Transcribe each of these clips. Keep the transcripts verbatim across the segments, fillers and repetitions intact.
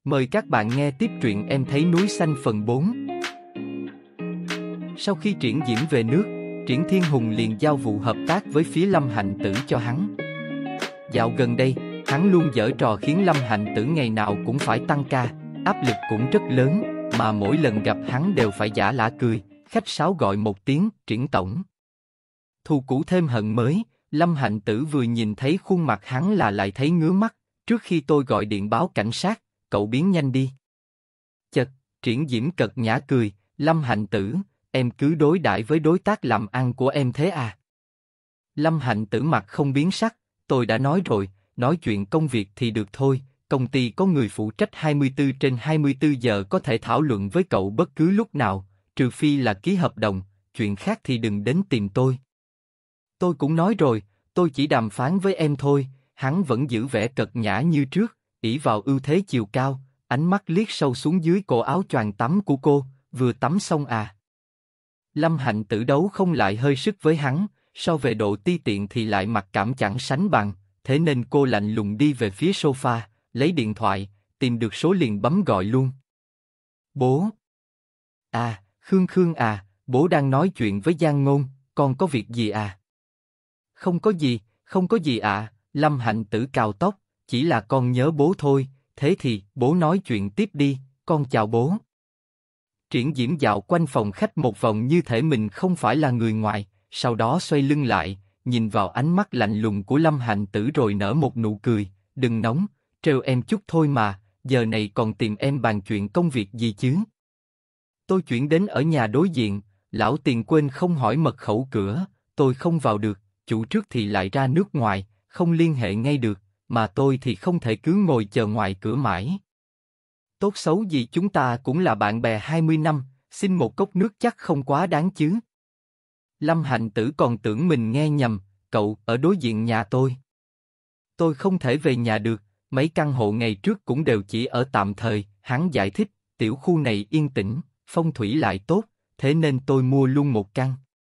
Mời các bạn nghe tiếp truyện Em thấy núi xanh phần bốn. Sau khi Triển Diễm về nước, Triển Thiên Hùng liền giao vụ hợp tác với phía Lâm Hạnh Tử cho hắn. Dạo gần đây, hắn luôn giở trò khiến Lâm Hạnh Tử ngày nào cũng phải tăng ca, áp lực cũng rất lớn, mà mỗi lần gặp hắn đều phải giả lả cười, khách sáo gọi một tiếng Triển Tổng. Thù cũ thêm hận mới, Lâm Hạnh Tử vừa nhìn thấy khuôn mặt hắn là lại thấy ngứa mắt. Trước khi tôi gọi điện báo cảnh sát, cậu biến nhanh đi. Chật, Triển Diễm cợt nhã cười, Lâm Hạnh Tử, em cứ đối đãi với đối tác làm ăn của em thế à? Lâm Hạnh Tử mặt không biến sắc, tôi đã nói rồi, nói chuyện công việc thì được thôi, công ty có người phụ trách hai mươi tư trên hai mươi tư giờ có thể thảo luận với cậu bất cứ lúc nào, trừ phi là ký hợp đồng, chuyện khác thì đừng đến tìm tôi. Tôi cũng nói rồi, tôi chỉ đàm phán với em thôi. Hắn vẫn giữ vẻ cợt nhã như trước, ỷ vào ưu thế chiều cao, ánh mắt liếc sâu xuống dưới cổ áo choàng tắm của cô, vừa tắm xong à? Lâm Hạnh Tử đấu không lại hơi sức với hắn, so về độ ti tiện thì lại mặc cảm chẳng sánh bằng, thế nên cô lạnh lùng đi về phía sofa, lấy điện thoại, tìm được số liền bấm gọi luôn. Bố. À, Khương Khương à, bố đang nói chuyện với Giang Ngôn, con có việc gì à? Không có gì, không có gì ạ. À. Lâm Hạnh Tử cào tóc, chỉ là con nhớ bố thôi, thế thì bố nói chuyện tiếp đi, con chào bố. Triển Diễm dạo quanh phòng khách một vòng như thể mình không phải là người ngoài, sau đó xoay lưng lại, nhìn vào ánh mắt lạnh lùng của Lâm Hạnh Tử rồi nở một nụ cười, đừng nóng, trêu em chút thôi mà, giờ này còn tìm em bàn chuyện công việc gì chứ? Tôi chuyển đến ở nhà đối diện, lão tiền quên không hỏi mật khẩu cửa, tôi không vào được, chủ trước thì lại ra nước ngoài. Không liên hệ ngay được, mà tôi thì không thể cứ ngồi chờ ngoài cửa mãi. Tốt xấu gì chúng ta cũng là bạn bè hai mươi năm, xin một cốc nước chắc không quá đáng chứ. Lâm Hạnh Tử còn tưởng mình nghe nhầm, cậu ở đối diện nhà tôi. Tôi không thể về nhà được, mấy căn hộ ngày trước cũng đều chỉ ở tạm thời, hắn giải thích, tiểu khu này yên tĩnh, phong thủy lại tốt, thế nên tôi mua luôn một căn.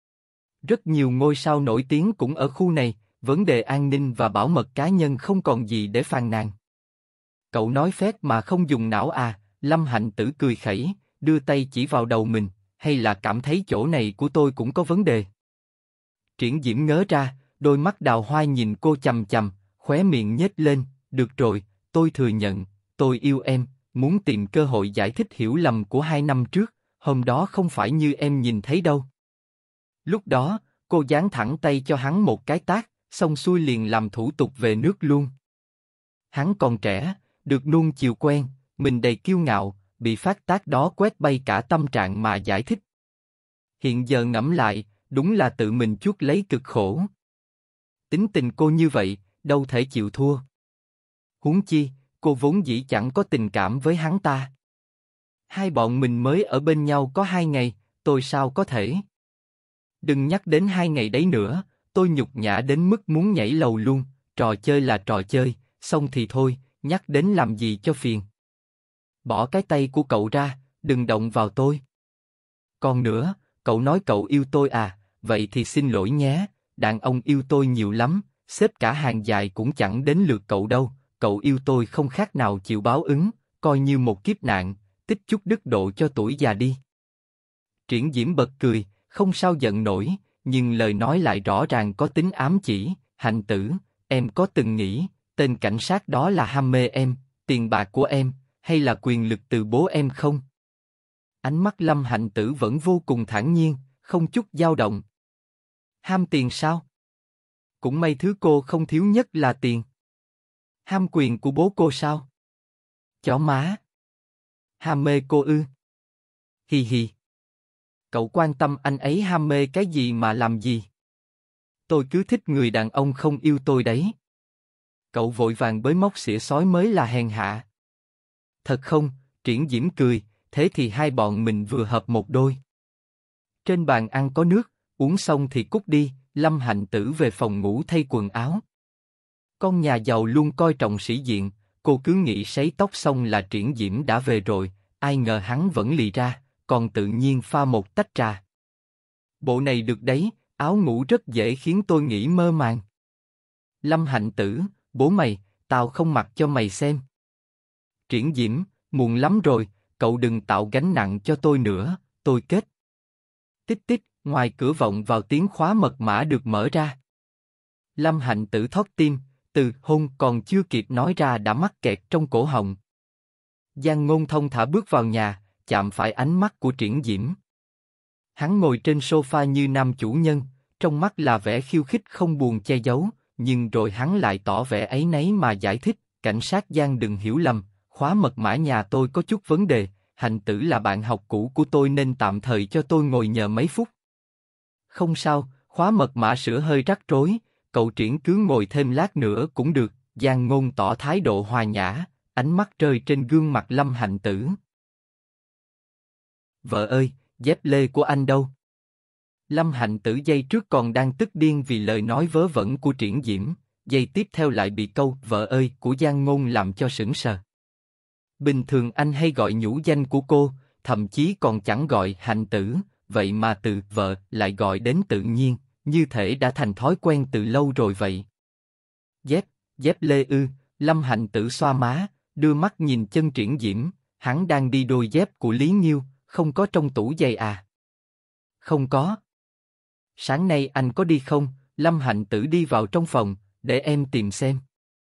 Rất nhiều ngôi sao nổi tiếng cũng ở khu này. Vấn đề an ninh và bảo mật cá nhân không còn gì để phàn nàn. Cậu nói phét mà không dùng não à? Lâm Hạnh Tử cười khẩy, đưa tay chỉ vào đầu mình, hay là cảm thấy chỗ này của tôi cũng có vấn đề? Triển Diễm ngớ ra, đôi mắt đào hoa nhìn cô chằm chằm, khóe miệng nhếch lên, được rồi, tôi thừa nhận, tôi yêu em, muốn tìm cơ hội giải thích hiểu lầm của hai năm trước, hôm đó không phải như em nhìn thấy đâu. Lúc đó, cô giáng thẳng tay cho hắn một cái tát, xong xuôi liền làm thủ tục về nước luôn. Hắn còn trẻ, được nuông chiều quen, mình đầy kiêu ngạo, bị phát tác đó quét bay cả tâm trạng mà giải thích. Hiện giờ ngẫm lại, đúng là tự mình chuốc lấy cực khổ. Tính tình cô như vậy, đâu thể chịu thua. Huống chi, cô vốn dĩ chẳng có tình cảm với hắn ta. Hai bọn mình mới ở bên nhau có hai ngày, tôi sao có thể? Đừng nhắc đến hai ngày đấy nữa. Tôi nhục nhã đến mức muốn nhảy lầu luôn, trò chơi là trò chơi, xong thì thôi, nhắc đến làm gì cho phiền. Bỏ cái tay của cậu ra, đừng động vào tôi. Còn nữa, cậu nói cậu yêu tôi à, vậy thì xin lỗi nhé, đàn ông yêu tôi nhiều lắm, xếp cả hàng dài cũng chẳng đến lượt cậu đâu, cậu yêu tôi không khác nào chịu báo ứng, coi như một kiếp nạn, tích chút đức độ cho tuổi già đi. Triển Diễm bật cười, không sao giận nổi. Nhưng lời nói lại rõ ràng có tính ám chỉ, Hạnh Tử, em có từng nghĩ, tên cảnh sát đó là ham mê em, tiền bạc của em, hay là quyền lực từ bố em không? Ánh mắt Lâm Hạnh Tử vẫn vô cùng thản nhiên, không chút dao động. Ham tiền sao? Cũng may thứ cô không thiếu nhất là tiền. Ham quyền của bố cô sao? Chó má. Ham mê cô ư? Hi hi. Cậu quan tâm anh ấy ham mê cái gì mà làm gì? Tôi cứ thích người đàn ông không yêu tôi đấy. Cậu vội vàng bới móc xỉa xói mới là hèn hạ. Thật không? Triển Diễm cười, thế thì hai bọn mình vừa hợp một đôi. Trên bàn ăn có nước, uống xong thì cút đi. Lâm Hạnh Tử về phòng ngủ thay quần áo. Con nhà giàu luôn coi trọng sĩ diện, cô cứ nghĩ sấy tóc xong là Triển Diễm đã về rồi, ai ngờ hắn vẫn lì ra. Còn tự nhiên pha một tách trà. Bộ này được đấy, áo ngủ rất dễ khiến tôi nghĩ mơ màng. Lâm Hạnh Tử, bố mày, tao không mặc cho mày xem. Triển Diễm, muộn lắm rồi, cậu đừng tạo gánh nặng cho tôi nữa, tôi kết. Tích tích, ngoài cửa vọng vào tiếng khóa mật mã được mở ra. Lâm Hạnh Tử thót tim, từ hôn còn chưa kịp nói ra đã mắc kẹt trong cổ họng. Giang Ngôn thông thả bước vào nhà, chạm phải ánh mắt của Triển Diễm. Hắn ngồi trên sofa như nam chủ nhân, trong mắt là vẻ khiêu khích không buồn che giấu, nhưng rồi hắn lại tỏ vẻ áy náy mà giải thích, cảnh sát Giang đừng hiểu lầm, khóa mật mã nhà tôi có chút vấn đề, Hạnh Tử là bạn học cũ của tôi nên tạm thời cho tôi ngồi nhờ mấy phút. Không sao, khóa mật mã sửa hơi rắc rối, cậu Triển cứ ngồi thêm lát nữa cũng được, Giang Ngôn tỏ thái độ hòa nhã, ánh mắt rơi trên gương mặt Lâm Hạnh Tử. Vợ ơi, dép lê của anh đâu? Lâm Hạnh Tử giây trước còn đang tức điên vì lời nói vớ vẩn của Triển Diễm, giây tiếp theo lại bị câu vợ ơi của Giang Ngôn làm cho sững sờ. Bình thường anh hay gọi nhũ danh của cô, thậm chí còn chẳng gọi Hạnh Tử, vậy mà từ vợ lại gọi đến tự nhiên, như thể đã thành thói quen từ lâu rồi vậy. Dép, dép lê ư? Lâm Hạnh Tử xoa má, đưa mắt nhìn chân Triển Diễm, hắn đang đi đôi dép của Lý Nhiêu, không có trong tủ giày à? Không có. Sáng nay anh có đi không? Lâm Hạnh Tử đi vào trong phòng, để em tìm xem.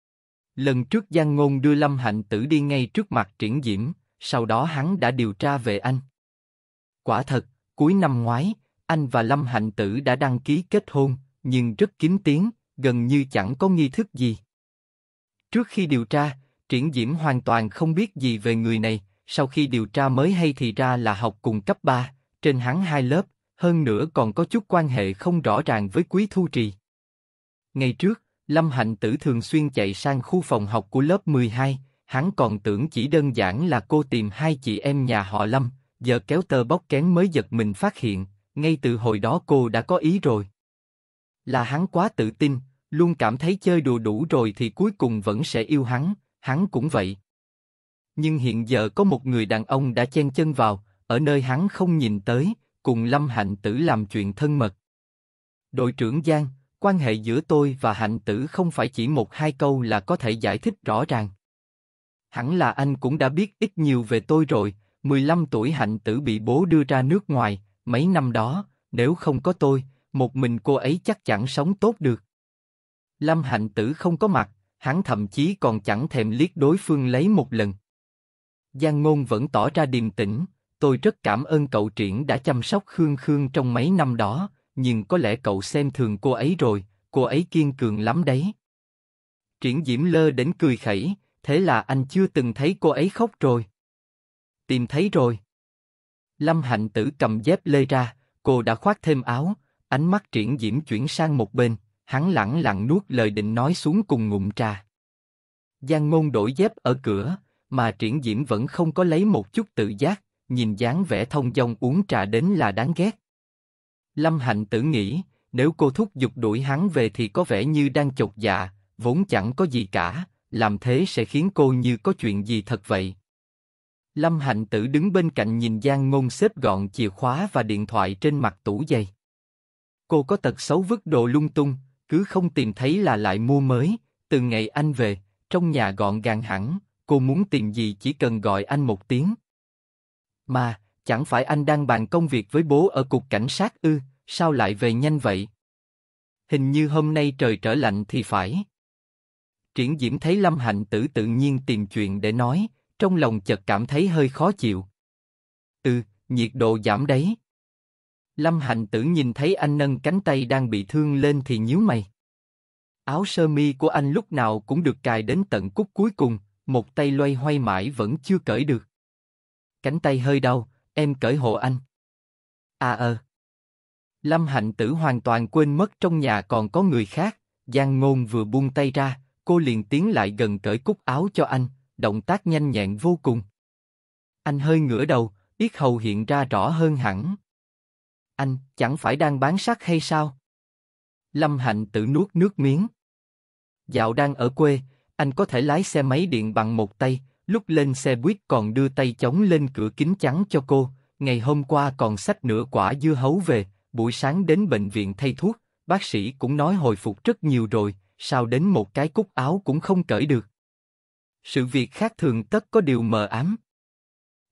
Lần trước Giang Ngôn đưa Lâm Hạnh Tử đi ngay trước mặt Triển Diễm, sau đó hắn đã điều tra về anh. Quả thật, cuối năm ngoái, anh và Lâm Hạnh Tử đã đăng ký kết hôn, nhưng rất kín tiếng, gần như chẳng có nghi thức gì. Trước khi điều tra, Triển Diễm hoàn toàn không biết gì về người này, sau khi điều tra mới hay thì ra là học cùng cấp ba, trên hắn hai lớp, hơn nữa còn có chút quan hệ không rõ ràng với Quý Thu Trì. Ngày trước, Lâm Hạnh Tử thường xuyên chạy sang khu phòng học của lớp mười hai, hắn còn tưởng chỉ đơn giản là cô tìm hai chị em nhà họ Lâm, giờ kéo tơ bóc kén mới giật mình phát hiện, ngay từ hồi đó cô đã có ý rồi. Là hắn quá tự tin, luôn cảm thấy chơi đùa đủ rồi thì cuối cùng vẫn sẽ yêu hắn, hắn cũng vậy. Nhưng hiện giờ có một người đàn ông đã chen chân vào, ở nơi hắn không nhìn tới, cùng Lâm Hạnh Tử làm chuyện thân mật. Đội trưởng Giang, quan hệ giữa tôi và Hạnh Tử không phải chỉ một hai câu là có thể giải thích rõ ràng. Hẳn là anh cũng đã biết ít nhiều về tôi rồi, mười lăm tuổi Hạnh Tử bị bố đưa ra nước ngoài, mấy năm đó, nếu không có tôi, một mình cô ấy chắc chẳng sống tốt được. Lâm Hạnh Tử không có mặt, hắn thậm chí còn chẳng thèm liếc đối phương lấy một lần. Giang Ngôn vẫn tỏ ra điềm tĩnh, tôi rất cảm ơn cậu Triển đã chăm sóc Khương Khương trong mấy năm đó, nhưng có lẽ cậu xem thường cô ấy rồi, cô ấy kiên cường lắm đấy. Triển Diễm lơ đến cười khẩy, thế là anh chưa từng thấy cô ấy khóc rồi. Tìm thấy rồi. Lâm Hạnh Tử cầm dép lê ra, cô đã khoác thêm áo, ánh mắt Triển Diễm chuyển sang một bên, hắn lẳng lặng nuốt lời định nói xuống cùng ngụm trà. Giang Ngôn đổi dép ở cửa, mà Triển Diễm vẫn không có lấy một chút tự giác, nhìn dáng vẻ thông dong uống trà đến là đáng ghét. Lâm Hạnh Tử nghĩ, nếu cô thúc giục đuổi hắn về thì có vẻ như đang chột dạ, vốn chẳng có gì cả, làm thế sẽ khiến cô như có chuyện gì thật vậy. Lâm Hạnh Tử đứng bên cạnh nhìn Giang Ngôn xếp gọn chìa khóa và điện thoại trên mặt tủ giày. Cô có tật xấu vứt đồ lung tung, cứ không tìm thấy là lại mua mới, từ ngày anh về, trong nhà gọn gàng hẳn, cô muốn tìm gì chỉ cần gọi anh một tiếng. Mà, chẳng phải anh đang bàn công việc với bố ở cục cảnh sát ư, sao lại về nhanh vậy? Hình như hôm nay trời trở lạnh thì phải. Triển Diễm thấy Lâm Hạnh Tử tự nhiên tìm chuyện để nói, trong lòng chợt cảm thấy hơi khó chịu. Ừ, nhiệt độ giảm đấy. Lâm Hạnh Tử nhìn thấy anh nâng cánh tay đang bị thương lên thì nhíu mày. Áo sơ mi của anh lúc nào cũng được cài đến tận cúc cuối cùng, một tay loay hoay mãi vẫn chưa cởi được. Cánh tay hơi đau, em cởi hộ anh. À ờ. Lâm Hạnh Tử hoàn toàn quên mất trong nhà còn có người khác, Giang Ngôn vừa buông tay ra, cô liền tiến lại gần cởi cúc áo cho anh, động tác nhanh nhẹn vô cùng. Anh hơi ngửa đầu, yết hầu hiện ra rõ hơn hẳn. Anh, chẳng phải đang bán sắt hay sao? Lâm Hạnh Tử nuốt nước miếng. Dạo đang ở quê, anh có thể lái xe máy điện bằng một tay, lúc lên xe buýt còn đưa tay chống lên cửa kính chắn cho cô, ngày hôm qua còn xách nửa quả dưa hấu về, buổi sáng đến bệnh viện thay thuốc, bác sĩ cũng nói hồi phục rất nhiều rồi, sao đến một cái cúc áo cũng không cởi được. Sự việc khác thường tất có điều mờ ám.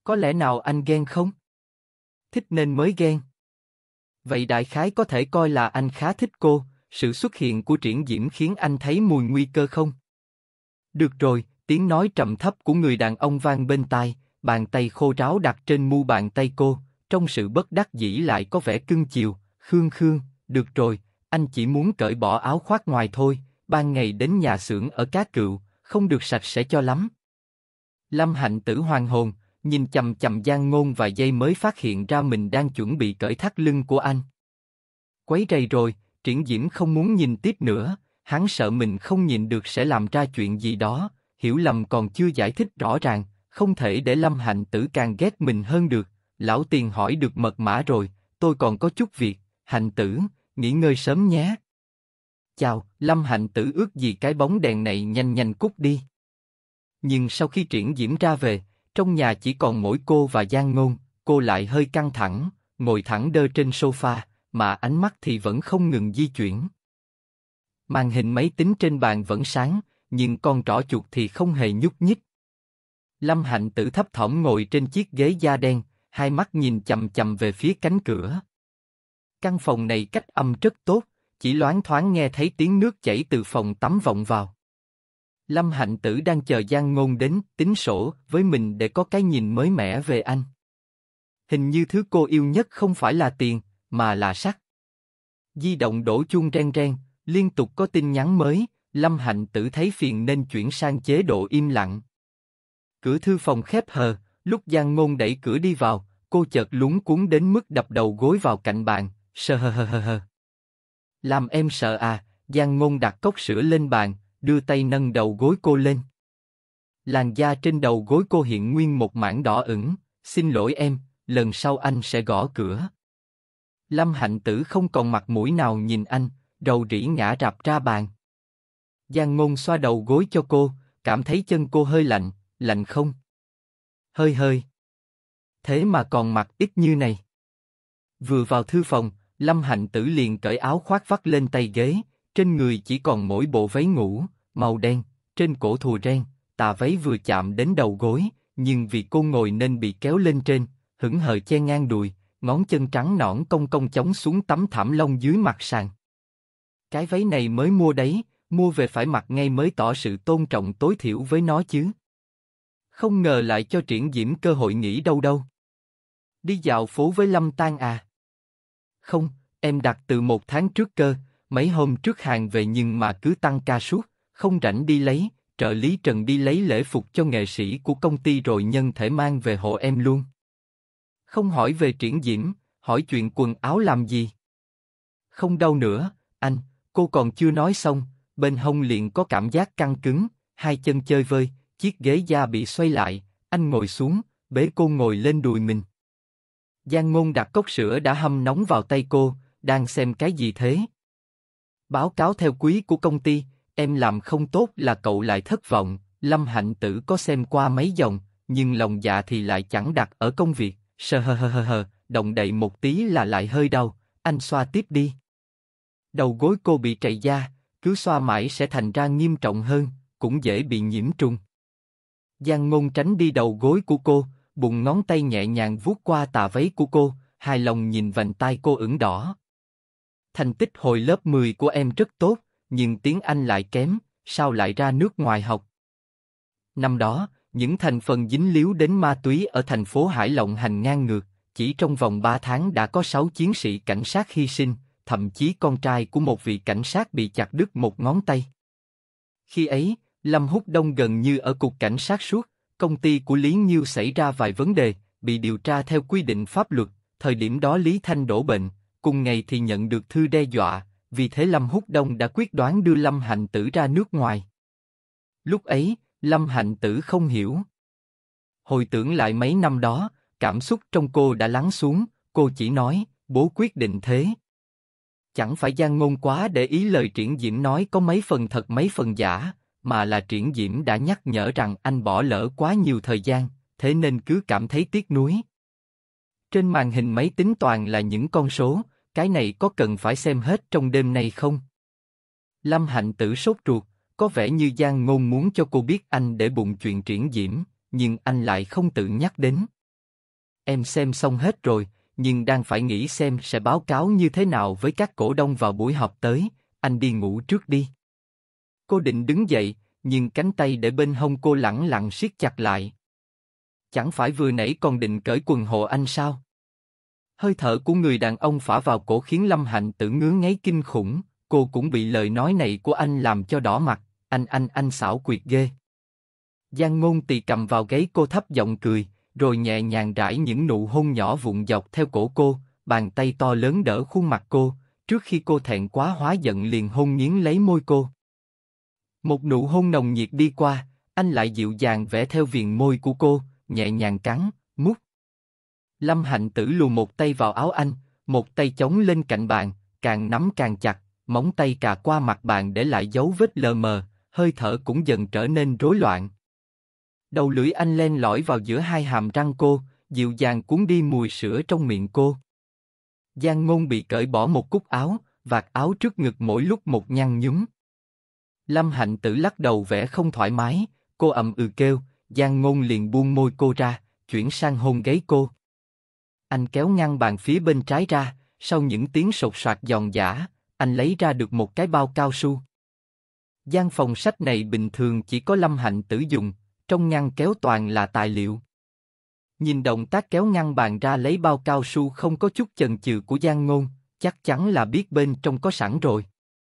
Có lẽ nào anh ghen không? Thích nên mới ghen. Vậy đại khái có thể coi là anh khá thích cô, sự xuất hiện của Triển Diễm khiến anh thấy mùi nguy cơ không? Được rồi, tiếng nói trầm thấp của người đàn ông vang bên tai, bàn tay khô ráo đặt trên mu bàn tay cô, trong sự bất đắc dĩ lại có vẻ cưng chiều. Khương Khương, được rồi, anh chỉ muốn cởi bỏ áo khoác ngoài thôi, ban ngày đến nhà xưởng ở Cá Cựu, không được sạch sẽ cho lắm. Lâm Hạnh Tử hoàn hồn, nhìn chằm chằm Giang Ngôn vài giây mới phát hiện ra mình đang chuẩn bị cởi thắt lưng của anh. Quấy rầy rồi, Triển Diễm không muốn nhìn tiếp nữa, hắn sợ mình không nhìn được sẽ làm ra chuyện gì đó, hiểu lầm còn chưa giải thích rõ ràng, không thể để Lâm Hạnh Tử càng ghét mình hơn được. Lão Tiền hỏi được mật mã rồi, tôi còn có chút việc, Hạnh Tử, nghỉ ngơi sớm nhé. Chào, Lâm Hạnh Tử ước gì cái bóng đèn này nhanh nhanh cút đi. Nhưng sau khi Triển Diễm ra về, trong nhà chỉ còn mỗi cô và Giang Ngôn, cô lại hơi căng thẳng, ngồi thẳng đơ trên sofa, mà ánh mắt thì vẫn không ngừng di chuyển. Màn hình máy tính trên bàn vẫn sáng, nhưng con trỏ chuột thì không hề nhúc nhích. Lâm Hạnh Tử thấp thỏm ngồi trên chiếc ghế da đen, hai mắt nhìn chằm chằm về phía cánh cửa. Căn phòng này cách âm rất tốt, chỉ loáng thoáng nghe thấy tiếng nước chảy từ phòng tắm vọng vào. Lâm Hạnh Tử đang chờ Giang Ngôn đến tính sổ với mình để có cái nhìn mới mẻ về anh. Hình như thứ cô yêu nhất không phải là tiền, mà là sắc. Di động đổ chuông reng reng, liên tục có tin nhắn mới, Lâm Hạnh Tử thấy phiền nên chuyển sang chế độ im lặng. Cửa thư phòng khép hờ, lúc Giang Ngôn đẩy cửa đi vào, cô chợt luống cuống đến mức đập đầu gối vào cạnh bàn, sờ hờ hờ hờ hờ. Làm em sợ à? Giang Ngôn đặt cốc sữa lên bàn, đưa tay nâng đầu gối cô lên. Làn da trên đầu gối cô hiện nguyên một mảng đỏ ửng. Xin lỗi em, lần sau anh sẽ gõ cửa. Lâm Hạnh Tử không còn mặt mũi nào nhìn anh, rầu rĩ ngã rạp ra bàn. Giang Ngôn xoa đầu gối cho cô, cảm thấy chân cô hơi lạnh, lạnh không? Hơi hơi. Thế mà còn mặc ít như này. Vừa vào thư phòng, Lâm Hạnh Tử liền cởi áo khoác vắt lên tay ghế, trên người chỉ còn mỗi bộ váy ngủ, màu đen, trên cổ thùa ren, tà váy vừa chạm đến đầu gối, nhưng vì cô ngồi nên bị kéo lên trên, hững hờ che ngang đùi, ngón chân trắng nõn cong cong chống xuống tấm thảm lông dưới mặt sàn. Cái váy này mới mua đấy, mua về phải mặc ngay mới tỏ sự tôn trọng tối thiểu với nó chứ. Không ngờ lại cho Triển Diễm cơ hội nghỉ đâu đâu. Đi dạo phố với Lâm Tan à? Không, em đặt từ một tháng trước cơ, mấy hôm trước hàng về nhưng mà cứ tăng ca suốt, không rảnh đi lấy, trợ lý Trần đi lấy lễ phục cho nghệ sĩ của công ty rồi nhân thể mang về hộ em luôn. Không hỏi về Triển Diễm, hỏi chuyện quần áo làm gì? Không đâu nữa, anh, cô còn chưa nói xong, bên hông liền có cảm giác căng cứng, hai chân chơi vơi, chiếc ghế da bị xoay lại, anh ngồi xuống, bế cô ngồi lên đùi mình. Giang Ngôn đặt cốc sữa đã hâm nóng vào tay cô, đang xem cái gì thế? Báo cáo theo quý của công ty, em làm không tốt là cậu lại thất vọng. Lâm Hạnh Tử có xem qua mấy dòng, nhưng lòng dạ thì lại chẳng đặt ở công việc. Sờ hờ hờ hờ hờ, động đậy một tí là lại hơi đau. Anh xoa tiếp đi. Đầu gối cô bị trầy da, cứ xoa mãi sẽ thành ra nghiêm trọng hơn, cũng dễ bị nhiễm trùng. Giang Ngôn tránh đi đầu gối của cô, bụng ngón tay nhẹ nhàng vuốt qua tà váy của cô, hài lòng nhìn vành tai cô ửng đỏ. Thành tích hồi lớp mười của em rất tốt, nhưng tiếng Anh lại kém, sao lại ra nước ngoài học? Năm đó, những thành phần dính líu đến ma túy ở thành phố Hải lộng hành ngang ngược, chỉ trong vòng ba tháng đã có sáu chiến sĩ cảnh sát hy sinh, thậm chí con trai của một vị cảnh sát bị chặt đứt một ngón tay. Khi ấy, Lâm Húc Đông gần như ở cục cảnh sát suốt, công ty của Lý Nhiêu xảy ra vài vấn đề, bị điều tra theo quy định pháp luật, thời điểm đó Lý Thanh đổ bệnh, cùng ngày thì nhận được thư đe dọa, vì thế Lâm Húc Đông đã quyết đoán đưa Lâm Hạnh Tử ra nước ngoài. Lúc ấy, Lâm Hạnh Tử không hiểu. Hồi tưởng lại mấy năm đó, cảm xúc trong cô đã lắng xuống, cô chỉ nói, bố quyết định thế. Chẳng phải Giang Ngôn quá để ý lời Triển Diễm nói có mấy phần thật mấy phần giả, mà là Triển Diễm đã nhắc nhở rằng anh bỏ lỡ quá nhiều thời gian, thế nên cứ cảm thấy tiếc nuối. Trên màn hình máy tính toàn là những con số, cái này có cần phải xem hết trong đêm nay không? Lâm Hạnh Tử sốt ruột, có vẻ như Giang Ngôn muốn cho cô biết anh để bụng chuyện Triển Diễm, nhưng anh lại không tự nhắc đến. em xem xong hết rồi, nhưng đang phải nghĩ xem sẽ báo cáo như thế nào với các cổ đông vào buổi họp tới, anh đi ngủ trước đi. Cô định đứng dậy, nhưng cánh tay để bên hông cô lẳng lặng siết chặt lại. Chẳng phải vừa nãy còn định cởi quần hộ anh sao? Hơi thở của người đàn ông phả vào cổ khiến Lâm Hạnh Tử ngứa ngáy kinh khủng, cô cũng bị lời nói này của anh làm cho đỏ mặt, anh anh anh xảo quyệt ghê. Giang Ngôn Tỳ cầm vào gáy cô thấp giọng cười, rồi nhẹ nhàng rải những nụ hôn nhỏ vụn dọc theo cổ cô, bàn tay to lớn đỡ khuôn mặt cô, trước khi cô thẹn quá hóa giận liền hôn nghiến lấy môi cô. Một nụ hôn nồng nhiệt đi qua, anh lại dịu dàng vẽ theo viền môi của cô, nhẹ nhàng cắn, mút. Lâm Hạnh Tử lùa một tay vào áo anh, một tay chống lên cạnh bàn, càng nắm càng chặt, móng tay cà qua mặt bàn để lại dấu vết lờ mờ, hơi thở cũng dần trở nên rối loạn. Đầu lưỡi anh len lỏi vào giữa hai hàm răng cô, dịu dàng cuốn đi mùi sữa trong miệng cô. Giang Ngôn bị cởi bỏ một cúc áo, vạt áo trước ngực mỗi lúc một nhăn nhúm. Lâm Hạnh Tử lắc đầu vẻ không thoải mái, cô ậm ừ kêu, Giang Ngôn liền buông môi cô ra, chuyển sang hôn gáy cô. Anh kéo ngăn bàn phía bên trái ra, sau những tiếng sột soạt giòn giã, anh lấy ra được một cái bao cao su. Gian phòng sách này bình thường chỉ có Lâm Hạnh Tử dùng, trong ngăn kéo toàn là tài liệu. Nhìn động tác kéo ngăn bàn ra lấy bao cao su không có chút chần chừ của Giang Ngôn, chắc chắn là biết bên trong có sẵn rồi.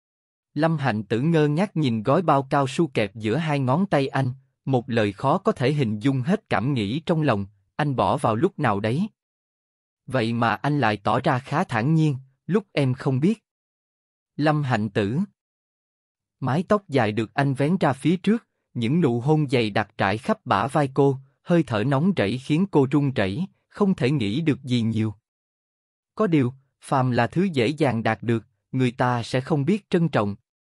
Lâm Hạnh Tử ngơ ngác nhìn gói bao cao su kẹp giữa hai ngón tay anh, một lời khó có thể hình dung hết cảm nghĩ trong lòng, anh bỏ vào lúc nào đấy. Vậy mà anh lại tỏ ra khá thản nhiên, lúc em không biết. Lâm Hạnh Tử. Mái tóc dài được anh vén ra phía trước, những nụ hôn dày đặc trải khắp bả vai cô, hơi thở nóng rẫy khiến cô run rẩy, không thể nghĩ được gì nhiều. Có điều, phàm là thứ dễ dàng đạt được, người ta sẽ không biết trân trọng.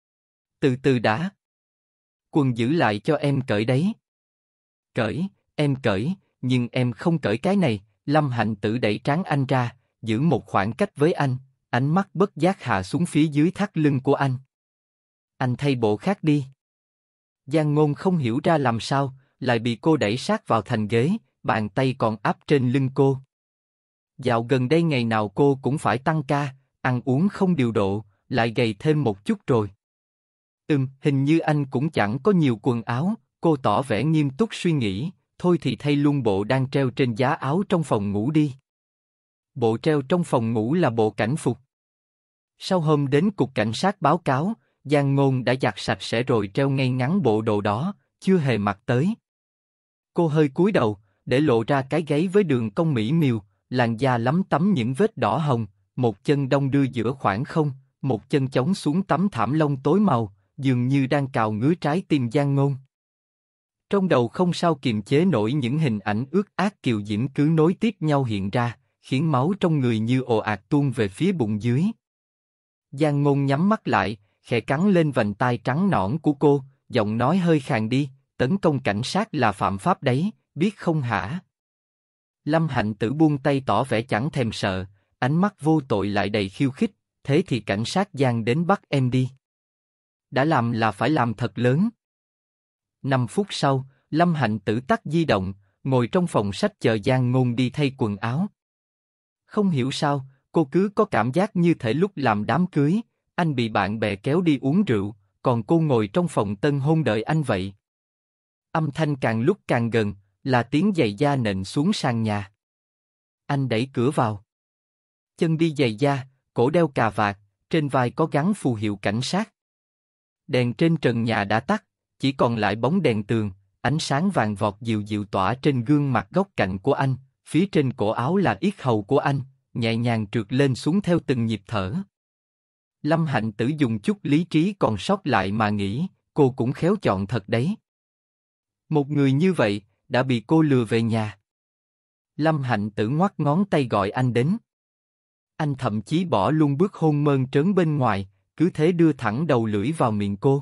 Từ từ đã. Quần giữ lại cho em cởi đấy. Cởi, em cởi, nhưng em không cởi cái này. Lâm Hạnh Tử đẩy trán anh ra, giữ một khoảng cách với anh, ánh mắt bất giác hạ xuống phía dưới thắt lưng của anh. Anh thay bộ khác đi. Giang Ngôn không hiểu ra làm sao, lại bị cô đẩy sát vào thành ghế, bàn tay còn áp trên lưng cô. Dạo gần đây ngày nào cô cũng phải tăng ca, ăn uống không điều độ, lại gầy thêm một chút rồi. Ừm, hình như anh cũng chẳng có nhiều quần áo, cô tỏ vẻ nghiêm túc suy nghĩ, thôi thì thay luôn bộ đang treo trên giá áo trong phòng ngủ đi. Bộ treo trong phòng ngủ là bộ cảnh phục. Sau hôm đến cục cảnh sát báo cáo, Giang Ngôn đã giặt sạch sẽ rồi treo ngay ngắn bộ đồ đó, chưa hề mặc tới. Cô hơi cúi đầu, để lộ ra cái gáy với đường cong mỹ miều, làn da lấm tấm những vết đỏ hồng, một chân đong đưa giữa khoảng không, một chân chống xuống tấm thảm lông tối màu, dường như đang cào ngứa trái tim Giang Ngôn. Trong đầu không sao kiềm chế nổi những hình ảnh ướt át kiều diễm cứ nối tiếp nhau hiện ra, khiến máu trong người như ồ ạt tuôn về phía bụng dưới. Giang Ngôn nhắm mắt lại, khẽ cắn lên vành tai trắng nõn của cô, giọng nói hơi khàn đi, tấn công cảnh sát là phạm pháp đấy, biết không hả? Lâm Hạnh Tử buông tay tỏ vẻ chẳng thèm sợ, ánh mắt vô tội lại đầy khiêu khích, thế thì cảnh sát Giang đến bắt em đi. Đã làm là phải làm thật lớn. Năm phút sau, Lâm Hạnh Tử tắt di động, ngồi trong phòng sách chờ Giang Ngôn đi thay quần áo. Không hiểu sao, cô cứ có cảm giác như thể lúc làm đám cưới, anh bị bạn bè kéo đi uống rượu, còn cô ngồi trong phòng tân hôn đợi anh vậy. Âm thanh càng lúc càng gần, là tiếng giày da nện xuống sàn nhà. Anh đẩy cửa vào. Chân đi giày da, cổ đeo cà vạt, trên vai có gắn phù hiệu cảnh sát. Đèn trên trần nhà đã tắt, chỉ còn lại bóng đèn tường, ánh sáng vàng vọt dịu dịu tỏa trên gương mặt góc cạnh của anh, phía trên cổ áo là yết hầu của anh, nhẹ nhàng trượt lên xuống theo từng nhịp thở. Lâm Hạnh Tử dùng chút lý trí còn sót lại mà nghĩ, cô cũng khéo chọn thật đấy. Một người như vậy, đã bị cô lừa về nhà. Lâm Hạnh Tử ngoắc ngón tay gọi anh đến. Anh thậm chí bỏ luôn bước hôn mơn trớn bên ngoài, cứ thế đưa thẳng đầu lưỡi vào miệng cô.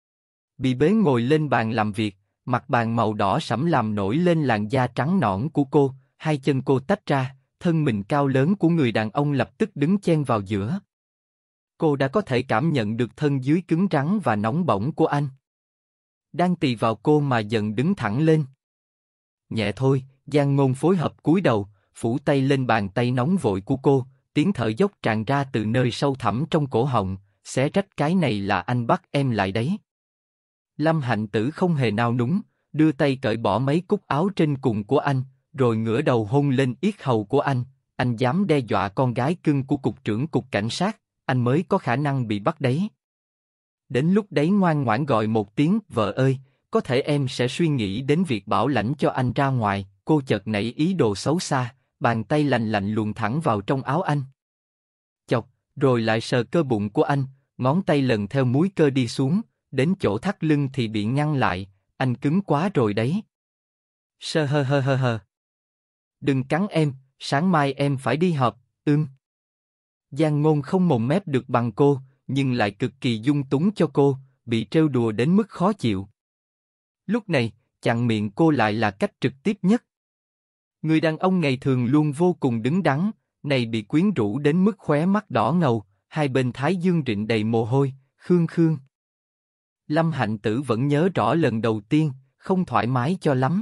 Bị bế ngồi lên bàn làm việc, mặt bàn màu đỏ sẫm làm nổi lên làn da trắng nõn của cô, hai chân cô tách ra, thân mình cao lớn của người đàn ông lập tức đứng chen vào giữa. Cô đã có thể cảm nhận được thân dưới cứng rắn và nóng bỏng của anh. Đang tì vào cô mà dần đứng thẳng lên. Nhẹ thôi, Giang Ngôn phối hợp cúi đầu, phủ tay lên bàn tay nóng vội của cô, tiếng thở dốc tràn ra từ nơi sâu thẳm trong cổ họng, xé rách cái này là anh bắt em lại đấy. Lâm Hạnh Tử không hề nao núng, đưa tay cởi bỏ mấy cúc áo trên cùng của anh, rồi ngửa đầu hôn lên yết hầu của anh. Anh dám đe dọa con gái cưng của cục trưởng cục cảnh sát, anh mới có khả năng bị bắt đấy. Đến lúc đấy ngoan ngoãn gọi một tiếng vợ ơi, có thể em sẽ suy nghĩ đến việc bảo lãnh cho anh ra ngoài. Cô chợt nảy ý đồ xấu xa, bàn tay lành lạnh luồn thẳng vào trong áo anh. Chọc, rồi lại sờ cơ bụng của anh, ngón tay lần theo múi cơ đi xuống, đến chỗ thắt lưng thì bị ngăn lại, anh cứng quá rồi đấy. Sơ hơ hơ hơ hơ. Đừng cắn em, sáng mai em phải đi họp, ưm. Giang Ngôn không mồm mép được bằng cô, nhưng lại cực kỳ dung túng cho cô, bị trêu đùa đến mức khó chịu. Lúc này, chặn miệng cô lại là cách trực tiếp nhất. Người đàn ông ngày thường luôn vô cùng đứng đắn, này bị quyến rũ đến mức khóe mắt đỏ ngầu, hai bên thái dương rịn đầy mồ hôi, khương khương. Lâm Hạnh Tử vẫn nhớ rõ lần đầu tiên, không thoải mái cho lắm.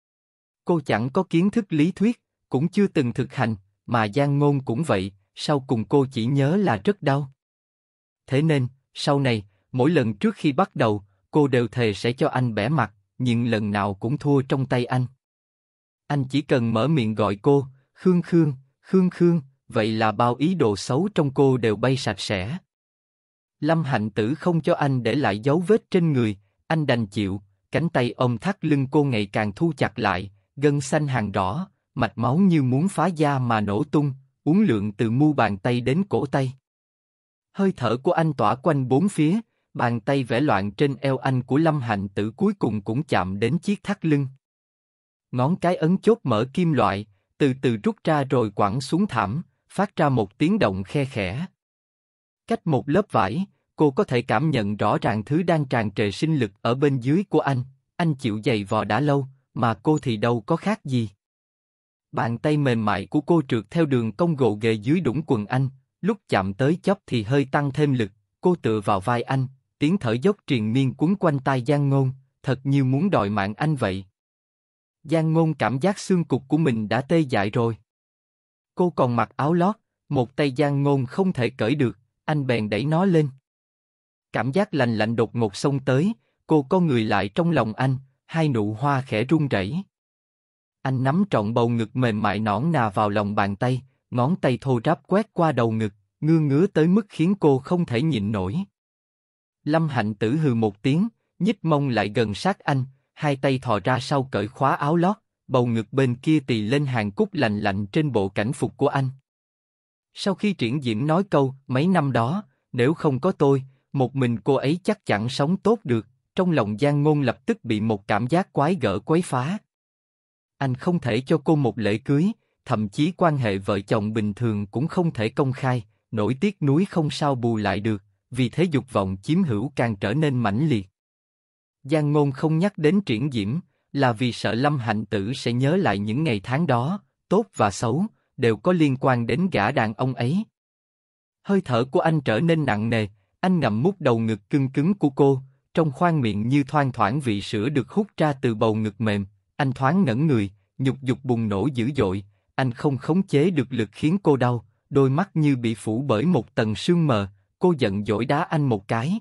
Cô chẳng có kiến thức lý thuyết, cũng chưa từng thực hành, mà Giang Ngôn cũng vậy, sau cùng cô chỉ nhớ là rất đau. Thế nên, sau này, mỗi lần trước khi bắt đầu, cô đều thề sẽ cho anh bẻ mặt, nhưng lần nào cũng thua trong tay anh. Anh chỉ cần mở miệng gọi cô, Khương Khương, Khương Khương, vậy là bao ý đồ xấu trong cô đều bay sạch sẽ. Lâm Hạnh Tử không cho anh để lại dấu vết trên người, anh đành chịu, cánh tay ôm thắt lưng cô ngày càng thu chặt lại, gân xanh hằn rõ, mạch máu như muốn phá da mà nổ tung, uốn lượn từ mu bàn tay đến cổ tay. Hơi thở của anh tỏa quanh bốn phía, bàn tay vẽ loạn trên eo anh của Lâm Hạnh Tử cuối cùng cũng chạm đến chiếc thắt lưng. Ngón cái ấn chốt mở kim loại, từ từ rút ra rồi quẳng xuống thảm, phát ra một tiếng động khe khẽ. Cách một lớp vải, cô có thể cảm nhận rõ ràng thứ đang tràn trề sinh lực ở bên dưới của anh. Anh chịu giày vò đã lâu, mà cô thì đâu có khác gì. Bàn tay mềm mại của cô trượt theo đường cong gồ ghề dưới đũng quần anh, lúc chạm tới chóp thì hơi tăng thêm lực. Cô tựa vào vai anh, tiếng thở dốc triền miên quấn quanh tai Giang Ngôn, thật như muốn đòi mạng anh vậy. Giang Ngôn cảm giác xương cụt của mình đã tê dại rồi. Cô còn mặc áo lót, một tay Giang Ngôn không thể cởi được, anh bèn đẩy nó lên. Cảm giác lạnh lạnh đột ngột xông tới, cô co người lại trong lòng anh, hai nụ hoa khẽ run rẩy. Anh nắm trọn bầu ngực mềm mại nõn nà vào lòng bàn tay, ngón tay thô ráp quét qua đầu ngực, ngứa ngứa tới mức khiến cô không thể nhịn nổi. Lâm Hạnh Tử hừ một tiếng, nhích mông lại gần sát anh, hai tay thò ra sau cởi khóa áo lót, bầu ngực bên kia tì lên hàng cúc lạnh lạnh trên bộ cảnh phục của anh. Sau khi Triển Diễm nói câu mấy năm đó, nếu không có tôi, một mình cô ấy chắc chẳng sống tốt được, trong lòng Giang Ngôn lập tức bị một cảm giác quái gở quấy phá. Anh không thể cho cô một lễ cưới, thậm chí quan hệ vợ chồng bình thường cũng không thể công khai, nỗi tiếc nuối không sao bù lại được, vì thế dục vọng chiếm hữu càng trở nên mãnh liệt. Giang Ngôn không nhắc đến Triển Diễm, là vì sợ Lâm Hạnh Tử sẽ nhớ lại những ngày tháng đó, tốt và xấu, đều có liên quan đến gã đàn ông ấy. Hơi thở của anh trở nên nặng nề, anh ngậm mút đầu ngực cứng cứng của cô, trong khoang miệng như thoang thoảng vị sữa được hút ra từ bầu ngực mềm, anh thoáng ngẩn người, nhục dục bùng nổ dữ dội, anh không khống chế được lực khiến cô đau, đôi mắt như bị phủ bởi một tầng sương mờ, cô giận dỗi đá anh một cái.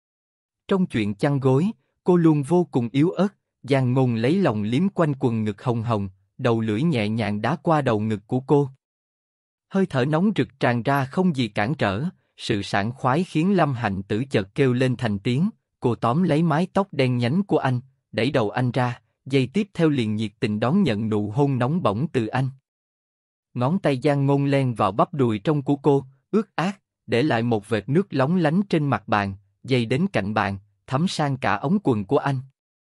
Trong chuyện chăn gối, cô luôn vô cùng yếu ớt, Giang Ngôn lấy lòng liếm quanh quần ngực hồng hồng, đầu lưỡi nhẹ nhàng đá qua đầu ngực của cô. Hơi thở nóng rực tràn ra không gì cản trở, sự sảng khoái khiến Lâm Hạnh Tử chợt kêu lên thành tiếng, cô tóm lấy mái tóc đen nhánh của anh, đẩy đầu anh ra, giây tiếp theo liền nhiệt tình đón nhận nụ hôn nóng bỏng từ anh. Ngón tay Giang Ngôn len vào bắp đùi trong của cô, ướt át, để lại một vệt nước lóng lánh trên mặt bàn, dây đến cạnh bàn, thấm sang cả ống quần của anh.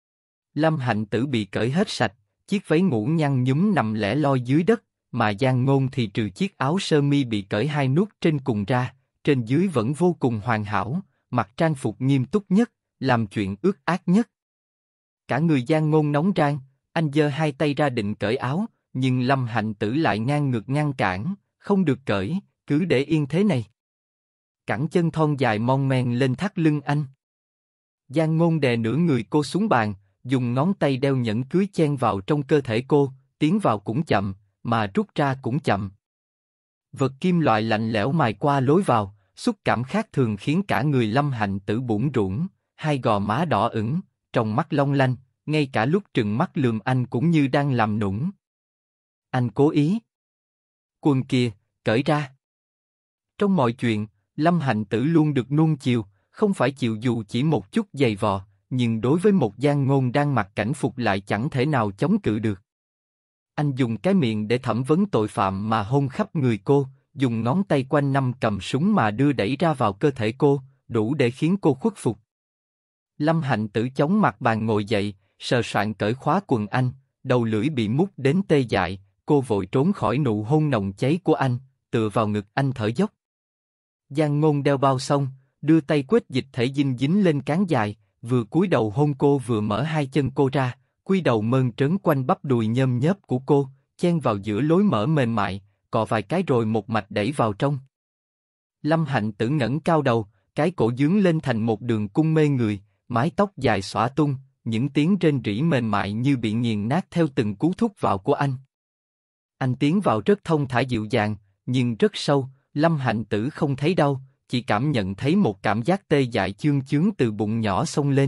Lâm Hạnh Tử bị cởi hết sạch, chiếc váy ngủ nhăn nhúm nằm lẻ loi dưới đất, mà Giang Ngôn thì trừ chiếc áo sơ mi bị cởi hai nút trên cùng ra, trên dưới vẫn vô cùng hoàn hảo, mặc trang phục nghiêm túc nhất, làm chuyện ướt át nhất. Cả người Giang Ngôn nóng rang, anh giơ hai tay ra định cởi áo, nhưng Lâm Hạnh Tử lại ngang ngược ngăn cản, không được cởi, cứ để yên thế này. Cẳng chân thon dài mon men lên thắt lưng anh. Giang Ngôn đè nửa người cô xuống bàn, dùng ngón tay đeo nhẫn cưới chen vào trong cơ thể cô, tiến vào cũng chậm, mà rút ra cũng chậm. Vật kim loại lạnh lẽo mài qua lối vào, xúc cảm khác thường khiến cả người Lâm Hạnh Tử bủn rủn, hai gò má đỏ ửng, trong mắt long lanh, ngay cả lúc trừng mắt lườm anh cũng như đang làm nũng. Anh cố ý. Quần kìa, cởi ra. Trong mọi chuyện, Lâm Hạnh Tử luôn được nuông chiều, không phải chịu dù chỉ một chút giày vò, nhưng đối với một Giang Ngôn đang mặc cảnh phục lại chẳng thể nào chống cự được. Anh dùng cái miệng để thẩm vấn tội phạm mà hôn khắp người cô, dùng ngón tay quanh năm cầm súng mà đưa đẩy ra vào cơ thể cô, đủ để khiến cô khuất phục. Lâm Hạnh Tử chống mặt bàn ngồi dậy, sờ soạng cởi khóa quần anh, đầu lưỡi bị mút đến tê dại, cô vội trốn khỏi nụ hôn nồng cháy của anh, tựa vào ngực anh thở dốc. Giang Ngôn đeo bao xong, đưa tay quết dịch thể dinh dính lên cán dài, vừa cúi đầu hôn cô vừa mở hai chân cô ra, quy đầu mơn trớn quanh bắp đùi nhơm nhớp của cô, chen vào giữa lối mở mềm mại, cọ vài cái rồi một mạch đẩy vào trong. Lâm Hạnh Tử ngẩng cao đầu, cái cổ dướng lên thành một đường cung mê người, mái tóc dài xõa tung, những tiếng rên rỉ mềm mại như bị nghiền nát theo từng cú thúc vào của anh. Anh tiến vào rất thông thả dịu dàng, nhưng rất sâu. Lâm Hạnh Tử không thấy đau, chỉ cảm nhận thấy một cảm giác tê dại chương chướng từ bụng nhỏ xông lên.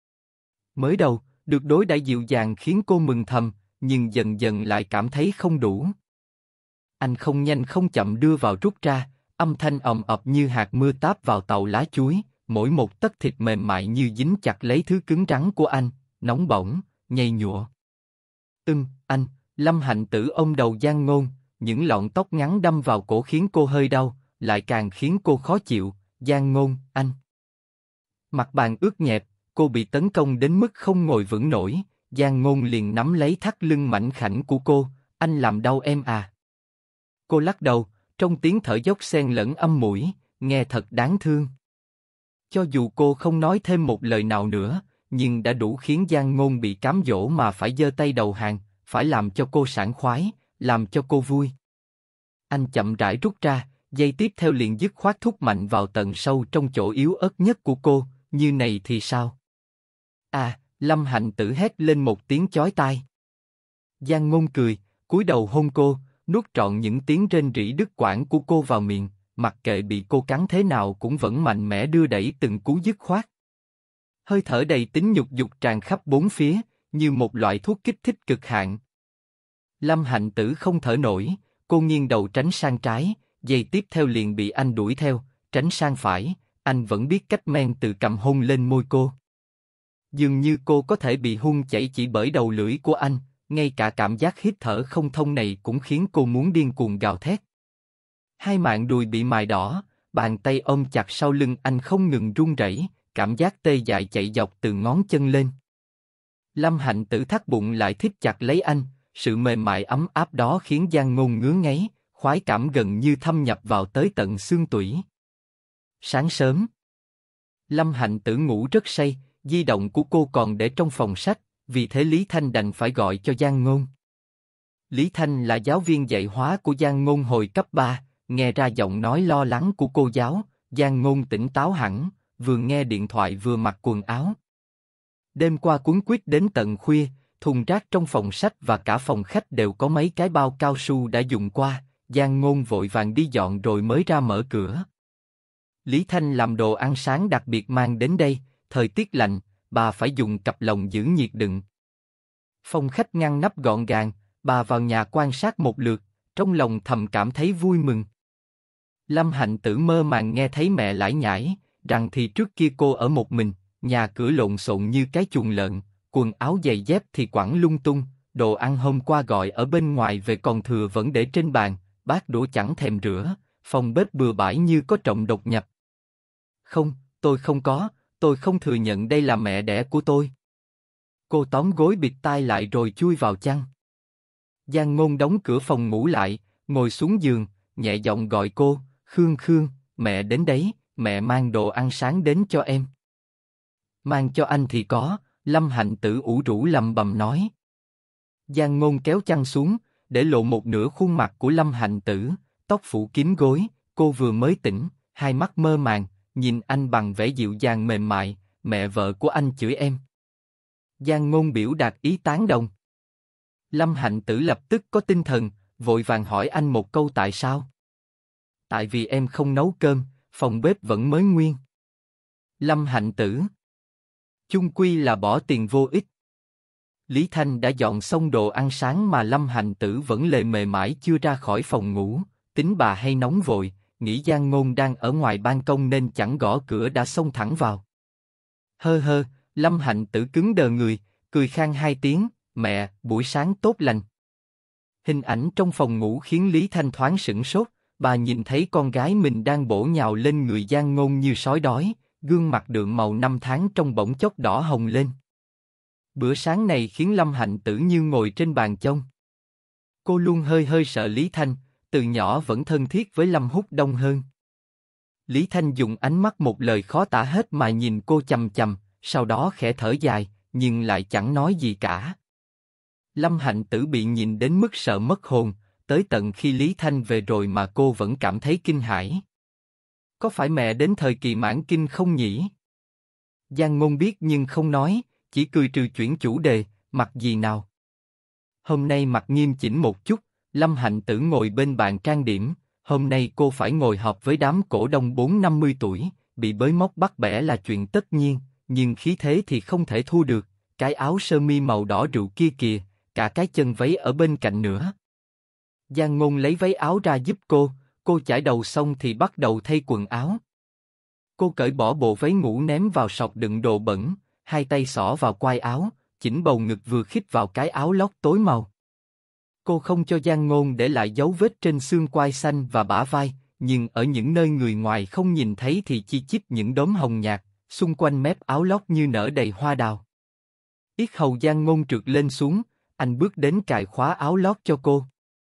Mới đầu, được đối đãi dịu dàng khiến cô mừng thầm, nhưng dần dần lại cảm thấy không đủ. Anh không nhanh không chậm đưa vào rút ra, âm thanh ầm ập như hạt mưa táp vào tàu lá chuối, mỗi một tấc thịt mềm mại như dính chặt lấy thứ cứng rắn của anh, nóng bỏng, nhầy nhụa. Ừm, anh. Lâm Hạnh Tử ôm đầu Giang Ngôn, những lọn tóc ngắn đâm vào cổ khiến cô hơi đau, lại càng khiến cô khó chịu. Giang Ngôn, anh. Mặt bàn ướt nhẹp, cô bị tấn công đến mức không ngồi vững nổi. Giang Ngôn liền nắm lấy thắt lưng mảnh khảnh của cô, anh làm đau em à? Cô lắc đầu, trong tiếng thở dốc xen lẫn âm mũi, nghe thật đáng thương. Cho dù cô không nói thêm một lời nào nữa, nhưng đã đủ khiến Giang Ngôn bị cám dỗ mà phải giơ tay đầu hàng, phải làm cho cô sảng khoái, làm cho cô vui. Anh chậm rãi rút ra, giây tiếp theo liền dứt khoát thúc mạnh vào tận sâu trong chỗ yếu ớt nhất của cô, như này thì sao? À, Lâm Hạnh Tử hét lên một tiếng chói tai. Giang Ngôn cười, cúi đầu hôn cô, nuốt trọn những tiếng rên rỉ đứt quãng của cô vào miệng, mặc kệ bị cô cắn thế nào cũng vẫn mạnh mẽ đưa đẩy từng cú dứt khoát. Hơi thở đầy tính nhục dục tràn khắp bốn phía, như một loại thuốc kích thích cực hạn. Lâm Hạnh Tử không thở nổi, cô nghiêng đầu tránh sang trái, giây tiếp theo liền bị anh đuổi theo, tránh sang phải, anh vẫn biết cách men từ cầm hôn lên môi cô. Dường như cô có thể bị hun chảy chỉ bởi đầu lưỡi của anh, ngay cả cảm giác hít thở không thông này cũng khiến cô muốn điên cuồng gào thét. Hai mạn đùi bị mài đỏ, bàn tay ôm chặt sau lưng anh không ngừng run rẩy, cảm giác tê dại chạy dọc từ ngón chân lên. Lâm Hạnh Tử thắt bụng lại thít chặt lấy anh, sự mềm mại ấm áp đó khiến Giang Ngôn ngứa ngáy, khoái cảm gần như thâm nhập vào tới tận xương tủy. Sáng sớm, Lâm Hạnh Tử ngủ rất say, di động của cô còn để trong phòng sách, vì thế Lý Thanh đành phải gọi cho Giang Ngôn. Lý Thanh là giáo viên dạy hóa của Giang Ngôn hồi cấp ba, nghe ra giọng nói lo lắng của cô giáo, Giang Ngôn tỉnh táo hẳn, vừa nghe điện thoại vừa mặc quần áo. Đêm qua cuống quýt đến tận khuya, thùng rác trong phòng sách và cả phòng khách đều có mấy cái bao cao su đã dùng qua, Giang Ngôn vội vàng đi dọn rồi mới ra mở cửa. Lý Thanh làm đồ ăn sáng đặc biệt mang đến đây, thời tiết lạnh, bà phải dùng cặp lồng giữ nhiệt đựng. Phòng khách ngăn nắp gọn gàng, bà vào nhà quan sát một lượt, trong lòng thầm cảm thấy vui mừng. Lâm Hạnh Tử mơ màng nghe thấy mẹ lải nhải, rằng thì trước kia cô ở một mình, nhà cửa lộn xộn như cái chuồng lợn, quần áo giày dép thì quẳng lung tung, đồ ăn hôm qua gọi ở bên ngoài về còn thừa vẫn để trên bàn, bát đũa chẳng thèm rửa, phòng bếp bừa bãi như có trộm đột nhập. Không, tôi không có, tôi không thừa nhận đây là mẹ đẻ của tôi. Cô tóm gối bịt tai lại rồi chui vào chăn. Giang Ngôn đóng cửa phòng ngủ lại, ngồi xuống giường, nhẹ giọng gọi cô, Khương Khương, mẹ đến đấy, mẹ mang đồ ăn sáng đến cho em. Mang cho anh thì có, Lâm Hạnh Tử ủ rũ lầm bầm nói. Giang Ngôn kéo chăn xuống, để lộ một nửa khuôn mặt của Lâm Hạnh Tử, tóc phủ kín gối, cô vừa mới tỉnh, hai mắt mơ màng, nhìn anh bằng vẻ dịu dàng mềm mại, mẹ vợ của anh chửi em. Giang Ngôn biểu đạt ý tán đồng. Lâm Hạnh Tử lập tức có tinh thần, vội vàng hỏi anh một câu tại sao. Tại vì em không nấu cơm, phòng bếp vẫn mới nguyên. Lâm Hạnh Tử. Chung quy là bỏ tiền vô ích. Lý Thanh đã dọn xong đồ ăn sáng mà Lâm Hạnh Tử vẫn lề mề mãi chưa ra khỏi phòng ngủ, tính bà hay nóng vội, nghĩ Giang Ngôn đang ở ngoài ban công nên chẳng gõ cửa đã xông thẳng vào. Hơ hơ, Lâm Hạnh Tử cứng đờ người, cười khan hai tiếng, mẹ, buổi sáng tốt lành. Hình ảnh trong phòng ngủ khiến Lý Thanh thoáng sửng sốt, bà nhìn thấy con gái mình đang bổ nhào lên người Giang Ngôn như sói đói, gương mặt đượm màu năm tháng trong bỗng chốc đỏ hồng lên. Bữa sáng này khiến Lâm Hạnh Tử như ngồi trên bàn chông. Cô luôn hơi hơi sợ Lý Thanh, từ nhỏ vẫn thân thiết với Lâm Húc Đông hơn. Lý Thanh dùng ánh mắt một lời khó tả hết mà nhìn cô chằm chằm, sau đó khẽ thở dài, nhưng lại chẳng nói gì cả. Lâm Hạnh Tử bị nhìn đến mức sợ mất hồn, tới tận khi Lý Thanh về rồi mà cô vẫn cảm thấy kinh hãi. Có phải mẹ đến thời kỳ mãn kinh không nhỉ? Giang Ngôn biết nhưng không nói, chỉ cười trừ chuyển chủ đề, mặc gì nào? Hôm nay mặc nghiêm chỉnh một chút, Lâm Hạnh Tử ngồi bên bàn trang điểm, hôm nay cô phải ngồi họp với đám cổ đông bốn năm mươi tuổi, bị bới móc bắt bẻ là chuyện tất nhiên, nhưng khí thế thì không thể thua được, cái áo sơ mi màu đỏ rượu kia kìa, cả cái chân váy ở bên cạnh nữa. Giang Ngôn lấy váy áo ra giúp cô, cô chải đầu xong thì bắt đầu thay quần áo. Cô cởi bỏ bộ váy ngủ ném vào sọt đựng đồ bẩn, hai tay xỏ vào quai áo, chỉnh bầu ngực vừa khít vào cái áo lót tối màu. Cô không cho Giang Ngôn để lại dấu vết trên xương quai xanh và bả vai, nhưng ở những nơi người ngoài không nhìn thấy thì chi chít những đốm hồng nhạt, xung quanh mép áo lót như nở đầy hoa đào. Yết hầu Giang Ngôn trượt lên xuống, anh bước đến cài khóa áo lót cho cô.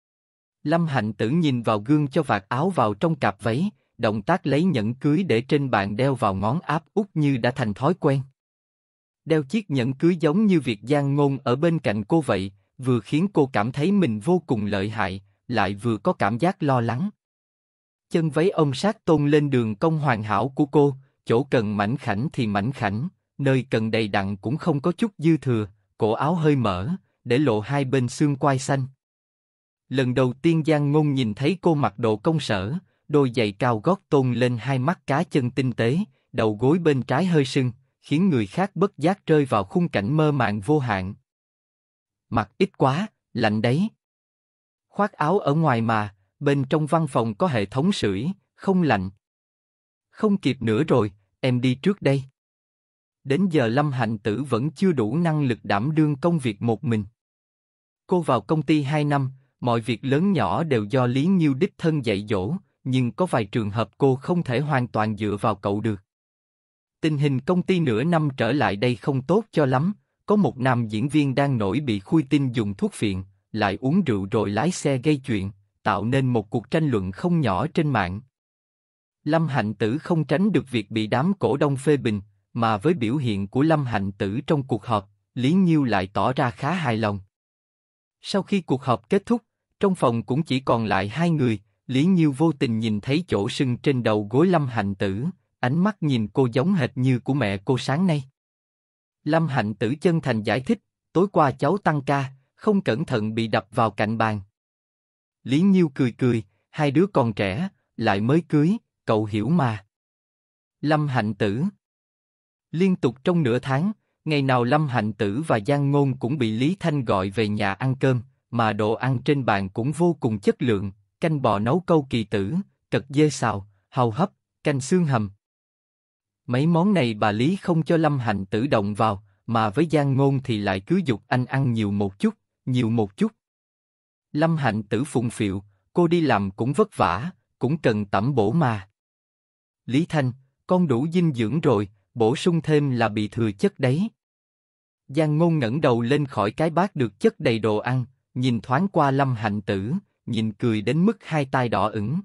Lâm Hạnh Tử nhìn vào gương cho vạt áo vào trong cạp váy, động tác lấy nhẫn cưới để trên bàn đeo vào ngón áp út như đã thành thói quen. Đeo chiếc nhẫn cưới giống như việc Giang Ngôn ở bên cạnh cô vậy, vừa khiến cô cảm thấy mình vô cùng lợi hại, lại vừa có cảm giác lo lắng. Chân váy ôm sát tôn lên đường cong hoàn hảo của cô, chỗ cần mảnh khảnh thì mảnh khảnh, nơi cần đầy đặn cũng không có chút dư thừa, cổ áo hơi mở, để lộ hai bên xương quai xanh. Lần đầu tiên Giang Ngôn nhìn thấy cô mặc đồ công sở, đôi giày cao gót tôn lên hai mắt cá chân tinh tế, đầu gối bên trái hơi sưng, khiến người khác bất giác rơi vào khung cảnh mơ màng vô hạn. Mặc ít quá, lạnh đấy. Khoác áo ở ngoài mà, bên trong văn phòng có hệ thống sưởi, không lạnh. Không kịp nữa rồi, em đi trước đây. Đến giờ Lâm Hạnh Tử vẫn chưa đủ năng lực đảm đương công việc một mình. Cô vào công ty hai năm, mọi việc lớn nhỏ đều do Lý Nhiêu đích thân dạy dỗ, nhưng có vài trường hợp cô không thể hoàn toàn dựa vào cậu được. Tình hình công ty nửa năm trở lại đây không tốt cho lắm, có một nam diễn viên đang nổi bị khui tin dùng thuốc phiện, lại uống rượu rồi lái xe gây chuyện, tạo nên một cuộc tranh luận không nhỏ trên mạng. Lâm Hạnh Tử không tránh được việc bị đám cổ đông phê bình, mà với biểu hiện của Lâm Hạnh Tử trong cuộc họp, Lý Nhiêu lại tỏ ra khá hài lòng. Sau khi cuộc họp kết thúc, trong phòng cũng chỉ còn lại hai người, Lý Nhiêu vô tình nhìn thấy chỗ sưng trên đầu gối Lâm Hạnh Tử, ánh mắt nhìn cô giống hệt như của mẹ cô sáng nay. Lâm Hạnh Tử chân thành giải thích, tối qua cháu tăng ca, không cẩn thận bị đập vào cạnh bàn. Lý Nhiêu cười cười, hai đứa còn trẻ, lại mới cưới, cậu hiểu mà. Lâm Hạnh Tử. Liên tục trong nửa tháng, ngày nào Lâm Hạnh Tử và Giang Ngôn cũng bị Lý Thanh gọi về nhà ăn cơm, mà đồ ăn trên bàn cũng vô cùng chất lượng, canh bò nấu câu kỳ tử, cật dê xào, hàu hấp, canh xương hầm. Mấy món này bà Lý không cho Lâm Hạnh Tử động vào, mà với Giang Ngôn thì lại cứ giục anh ăn nhiều một chút, nhiều một chút. Lâm Hạnh Tử phụng phịu, cô đi làm cũng vất vả, cũng cần tẩm bổ mà. Lý Thanh, con đủ dinh dưỡng rồi, bổ sung thêm là bị thừa chất đấy. Giang Ngôn ngẩng đầu lên khỏi cái bát được chất đầy đồ ăn, nhìn thoáng qua Lâm Hạnh Tử, nhìn cười đến mức hai tai đỏ ửng.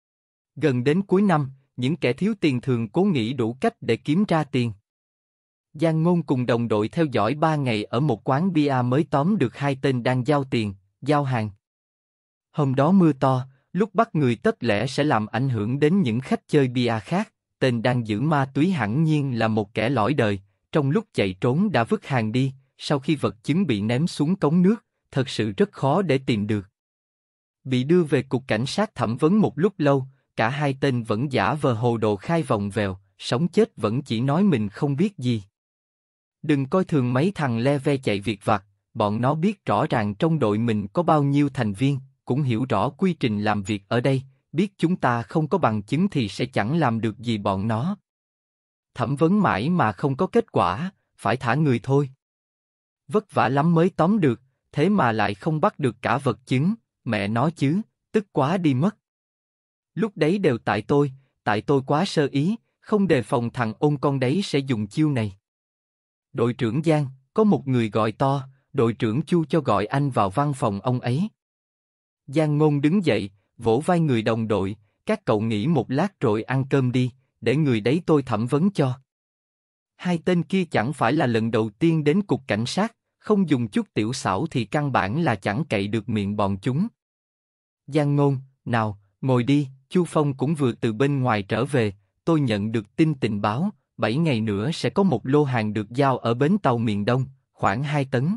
Gần đến cuối năm, những kẻ thiếu tiền thường cố nghĩ đủ cách để kiếm ra tiền. Giang Ngôn cùng đồng đội theo dõi ba ngày ở một quán bia mới tóm được hai tên đang giao tiền, giao hàng. Hôm đó mưa to, lúc bắt người tất lẽ sẽ làm ảnh hưởng đến những khách chơi bia khác. Tên đang giữ ma túy hẳn nhiên là một kẻ lỏi đời, trong lúc chạy trốn đã vứt hàng đi, sau khi vật chứng bị ném xuống cống nước, thật sự rất khó để tìm được. Bị đưa về cục cảnh sát thẩm vấn một lúc lâu, cả hai tên vẫn giả vờ hồ đồ khai vòng vèo, sống chết vẫn chỉ nói mình không biết gì. Đừng coi thường mấy thằng le ve chạy việc vặt, bọn nó biết rõ ràng trong đội mình có bao nhiêu thành viên, cũng hiểu rõ quy trình làm việc ở đây, biết chúng ta không có bằng chứng thì sẽ chẳng làm được gì bọn nó. Thẩm vấn mãi mà không có kết quả, phải thả người thôi. Vất vả lắm mới tóm được, thế mà lại không bắt được cả vật chứng, mẹ nó chứ, tức quá đi mất. Lúc đấy đều tại tôi, tại tôi quá sơ ý, không đề phòng thằng ôn con đấy sẽ dùng chiêu này. Đội trưởng Giang, có một người gọi to, đội trưởng Chu cho gọi anh vào văn phòng ông ấy. Giang Ngôn đứng dậy, vỗ vai người đồng đội, các cậu nghỉ một lát rồi ăn cơm đi, để người đấy tôi thẩm vấn cho. Hai tên kia chẳng phải là lần đầu tiên đến cục cảnh sát, không dùng chút tiểu xảo thì căn bản là chẳng cậy được miệng bọn chúng. Giang Ngôn, nào, ngồi đi, Chu Phong cũng vừa từ bên ngoài trở về, tôi nhận được tin tình báo, bảy ngày nữa sẽ có một lô hàng được giao ở bến tàu miền Đông, khoảng hai tấn.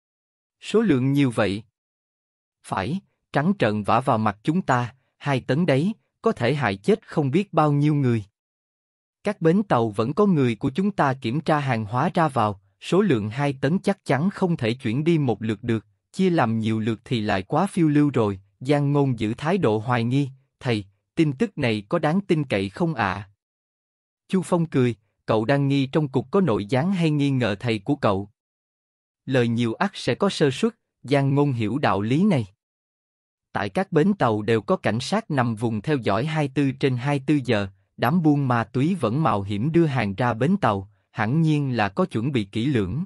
Số lượng nhiều vậy? Phải, trắng trợn vả vào mặt chúng ta, hai tấn đấy, có thể hại chết không biết bao nhiêu người. Các bến tàu vẫn có người của chúng ta kiểm tra hàng hóa ra vào, số lượng hai tấn chắc chắn không thể chuyển đi một lượt được, chia làm nhiều lượt thì lại quá phiêu lưu rồi. Giang Ngôn giữ thái độ hoài nghi, thầy, tin tức này có đáng tin cậy không ạ? À? Chu Phong cười, cậu đang nghi trong cục có nội gián hay nghi ngờ thầy của cậu? Lời nhiều ắt sẽ có sơ suất, Giang Ngôn hiểu đạo lý này. Tại các bến tàu đều có cảnh sát nằm vùng theo dõi hai mươi tư trên hai mươi tư giờ, đám buôn ma túy vẫn mạo hiểm đưa hàng ra bến tàu, hẳn nhiên là có chuẩn bị kỹ lưỡng.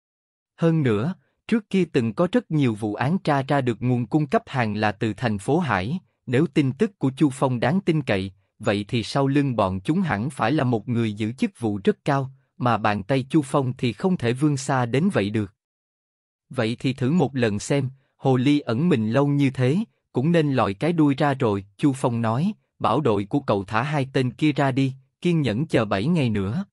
Hơn nữa, trước kia từng có rất nhiều vụ án tra ra được nguồn cung cấp hàng là từ thành phố Hải, nếu tin tức của Chu Phong đáng tin cậy, vậy thì sau lưng bọn chúng hẳn phải là một người giữ chức vụ rất cao, mà bàn tay Chu Phong thì không thể vươn xa đến vậy được. Vậy thì thử một lần xem, hồ ly ẩn mình lâu như thế, cũng nên lòi cái đuôi ra rồi, Chu Phong nói, bảo đội của cậu thả hai tên kia ra đi, kiên nhẫn chờ bảy ngày nữa.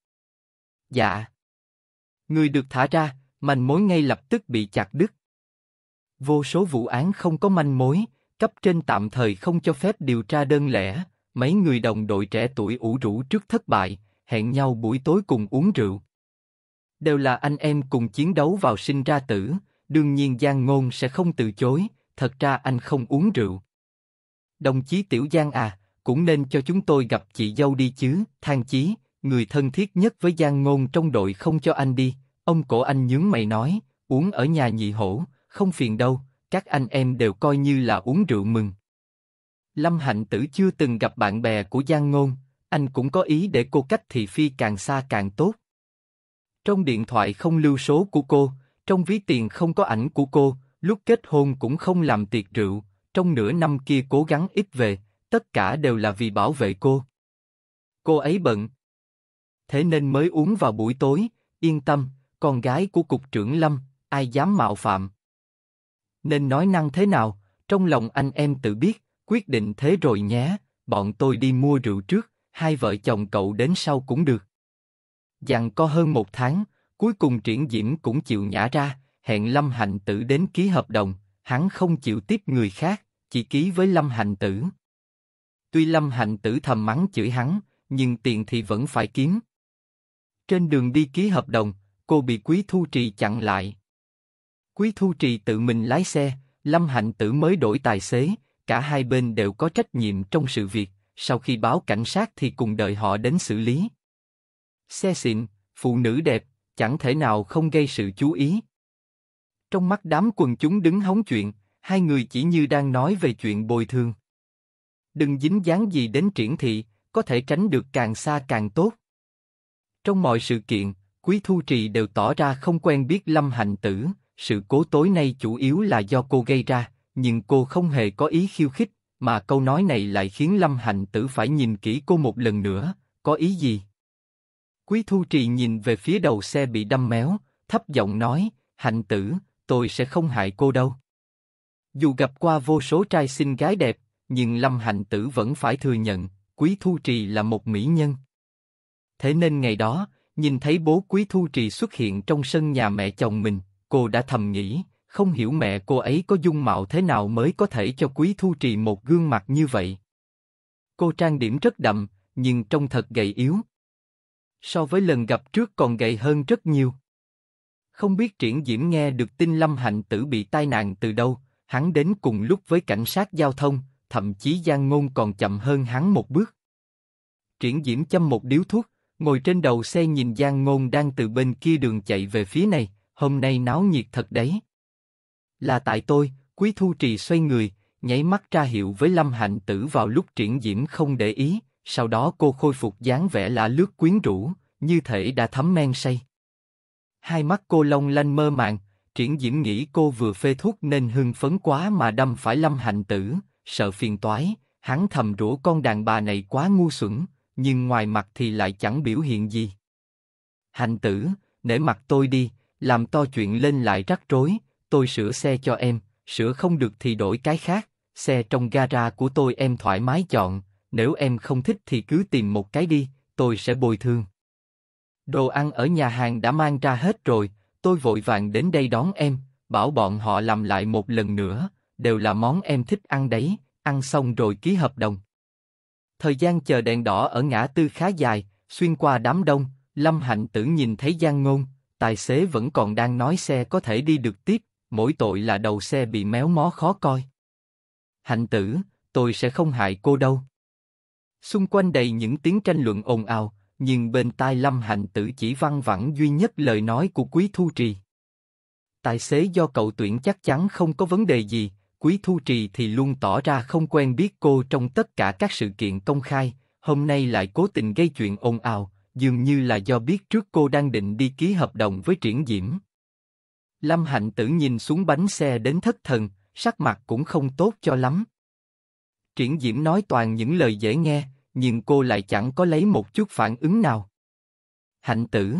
Dạ. Người được thả ra, manh mối ngay lập tức bị chặt đứt. Vô số vụ án không có manh mối, cấp trên tạm thời không cho phép điều tra đơn lẻ, mấy người đồng đội trẻ tuổi ủ rũ trước thất bại, hẹn nhau buổi tối cùng uống rượu. Đều là anh em cùng chiến đấu vào sinh ra tử, đương nhiên Giang Ngôn sẽ không từ chối, thật ra anh không uống rượu. Đồng chí Tiểu Giang à, cũng nên cho chúng tôi gặp chị dâu đi chứ, Thang Chí, người thân thiết nhất với Giang Ngôn trong đội không cho anh đi, ông cổ anh nhướng mày nói, uống ở nhà nhị hổ, không phiền đâu, các anh em đều coi như là uống rượu mừng. Lâm Hạnh Tử chưa từng gặp bạn bè của Giang Ngôn, anh cũng có ý để cô cách thị phi càng xa càng tốt. Trong điện thoại không lưu số của cô, trong ví tiền không có ảnh của cô, lúc kết hôn cũng không làm tiệc rượu, trong nửa năm kia cố gắng ít về, tất cả đều là vì bảo vệ cô. Cô ấy bận, thế nên mới uống vào buổi tối, yên tâm, con gái của cục trưởng Lâm, ai dám mạo phạm. Nên nói năng thế nào, trong lòng anh em tự biết, quyết định thế rồi nhé, bọn tôi đi mua rượu trước, hai vợ chồng cậu đến sau cũng được. Giằng co hơn một tháng, cuối cùng Triển Diễm cũng chịu nhả ra, hẹn Lâm Hạnh Tử đến ký hợp đồng, hắn không chịu tiếp người khác, chỉ ký với Lâm Hạnh Tử. Tuy Lâm Hạnh Tử thầm mắng chửi hắn, nhưng tiền thì vẫn phải kiếm. Trên đường đi ký hợp đồng, cô bị Quý Thu Trì chặn lại. Quý Thu Trì tự mình lái xe, Lâm Hạnh Tử mới đổi tài xế, cả hai bên đều có trách nhiệm trong sự việc, sau khi báo cảnh sát thì cùng đợi họ đến xử lý. Xe xịn, phụ nữ đẹp, chẳng thể nào không gây sự chú ý. Trong mắt đám quần chúng đứng hóng chuyện, hai người chỉ như đang nói về chuyện bồi thường. Đừng dính dáng gì đến Triển thị, có thể tránh được càng xa càng tốt. Trong mọi sự kiện, Quý Thu Trì đều tỏ ra không quen biết Lâm Hạnh Tử, sự cố tối nay chủ yếu là do cô gây ra, nhưng cô không hề có ý khiêu khích, mà câu nói này lại khiến Lâm Hạnh Tử phải nhìn kỹ cô một lần nữa, có ý gì? Quý Thu Trì nhìn về phía đầu xe bị đâm méo, thấp giọng nói, Hạnh Tử, tôi sẽ không hại cô đâu. Dù gặp qua vô số trai xinh gái đẹp, nhưng Lâm Hạnh Tử vẫn phải thừa nhận, Quý Thu Trì là một mỹ nhân. Thế nên ngày đó, nhìn thấy bố Quý Thu Trì xuất hiện trong sân nhà mẹ chồng mình, cô đã thầm nghĩ, không hiểu mẹ cô ấy có dung mạo thế nào mới có thể cho Quý Thu Trì một gương mặt như vậy. Cô trang điểm rất đậm, nhưng trông thật gầy yếu. So với lần gặp trước còn gầy hơn rất nhiều. Không biết Triển Diễm nghe được tin Lâm Hạnh Tử bị tai nạn từ đâu, hắn đến cùng lúc với cảnh sát giao thông, thậm chí Giang Ngôn còn chậm hơn hắn một bước. Triển Diễm châm một điếu thuốc, ngồi trên đầu xe nhìn Giang Ngôn đang từ bên kia đường chạy về phía này, hôm nay náo nhiệt thật đấy. Là tại tôi, Quý Thu Trì xoay người, nháy mắt ra hiệu với Lâm Hạnh Tử vào lúc Triển Diễm không để ý, sau đó cô khôi phục dáng vẻ lả lướt quyến rũ, như thể đã thấm men say. Hai mắt cô long lanh mơ màng, Triển Diễm nghĩ cô vừa phê thuốc nên hưng phấn quá mà đâm phải Lâm Hạnh Tử, sợ phiền toái, hắn thầm rủa con đàn bà này quá ngu xuẩn, nhưng ngoài mặt thì lại chẳng biểu hiện gì. Hạnh Tử, nể mặt tôi đi, làm to chuyện lên lại rắc rối, tôi sửa xe cho em, sửa không được thì đổi cái khác, xe trong gara của tôi em thoải mái chọn, nếu em không thích thì cứ tìm một cái đi, tôi sẽ bồi thường. Đồ ăn ở nhà hàng đã mang ra hết rồi, tôi vội vàng đến đây đón em, bảo bọn họ làm lại một lần nữa, đều là món em thích ăn đấy, ăn xong rồi ký hợp đồng. Thời gian chờ đèn đỏ ở ngã tư khá dài, xuyên qua đám đông, Lâm Hạnh Tử nhìn thấy Giang Ngôn, tài xế vẫn còn đang nói xe có thể đi được tiếp, mỗi tội là đầu xe bị méo mó khó coi. Hạnh Tử, tôi sẽ không hại cô đâu. Xung quanh đầy những tiếng tranh luận ồn ào, nhưng bên tai Lâm Hạnh Tử chỉ văng vẳng duy nhất lời nói của Quý Thu Trì. Tài xế do cậu tuyển chắc chắn không có vấn đề gì, Quý Thu Trì thì luôn tỏ ra không quen biết cô trong tất cả các sự kiện công khai, hôm nay lại cố tình gây chuyện ồn ào, dường như là do biết trước cô đang định đi ký hợp đồng với Triển Diễm. Lâm Hạnh Tử nhìn xuống bánh xe đến thất thần, sắc mặt cũng không tốt cho lắm. Triển Diễm nói toàn những lời dễ nghe, nhưng cô lại chẳng có lấy một chút phản ứng nào. Hạnh Tử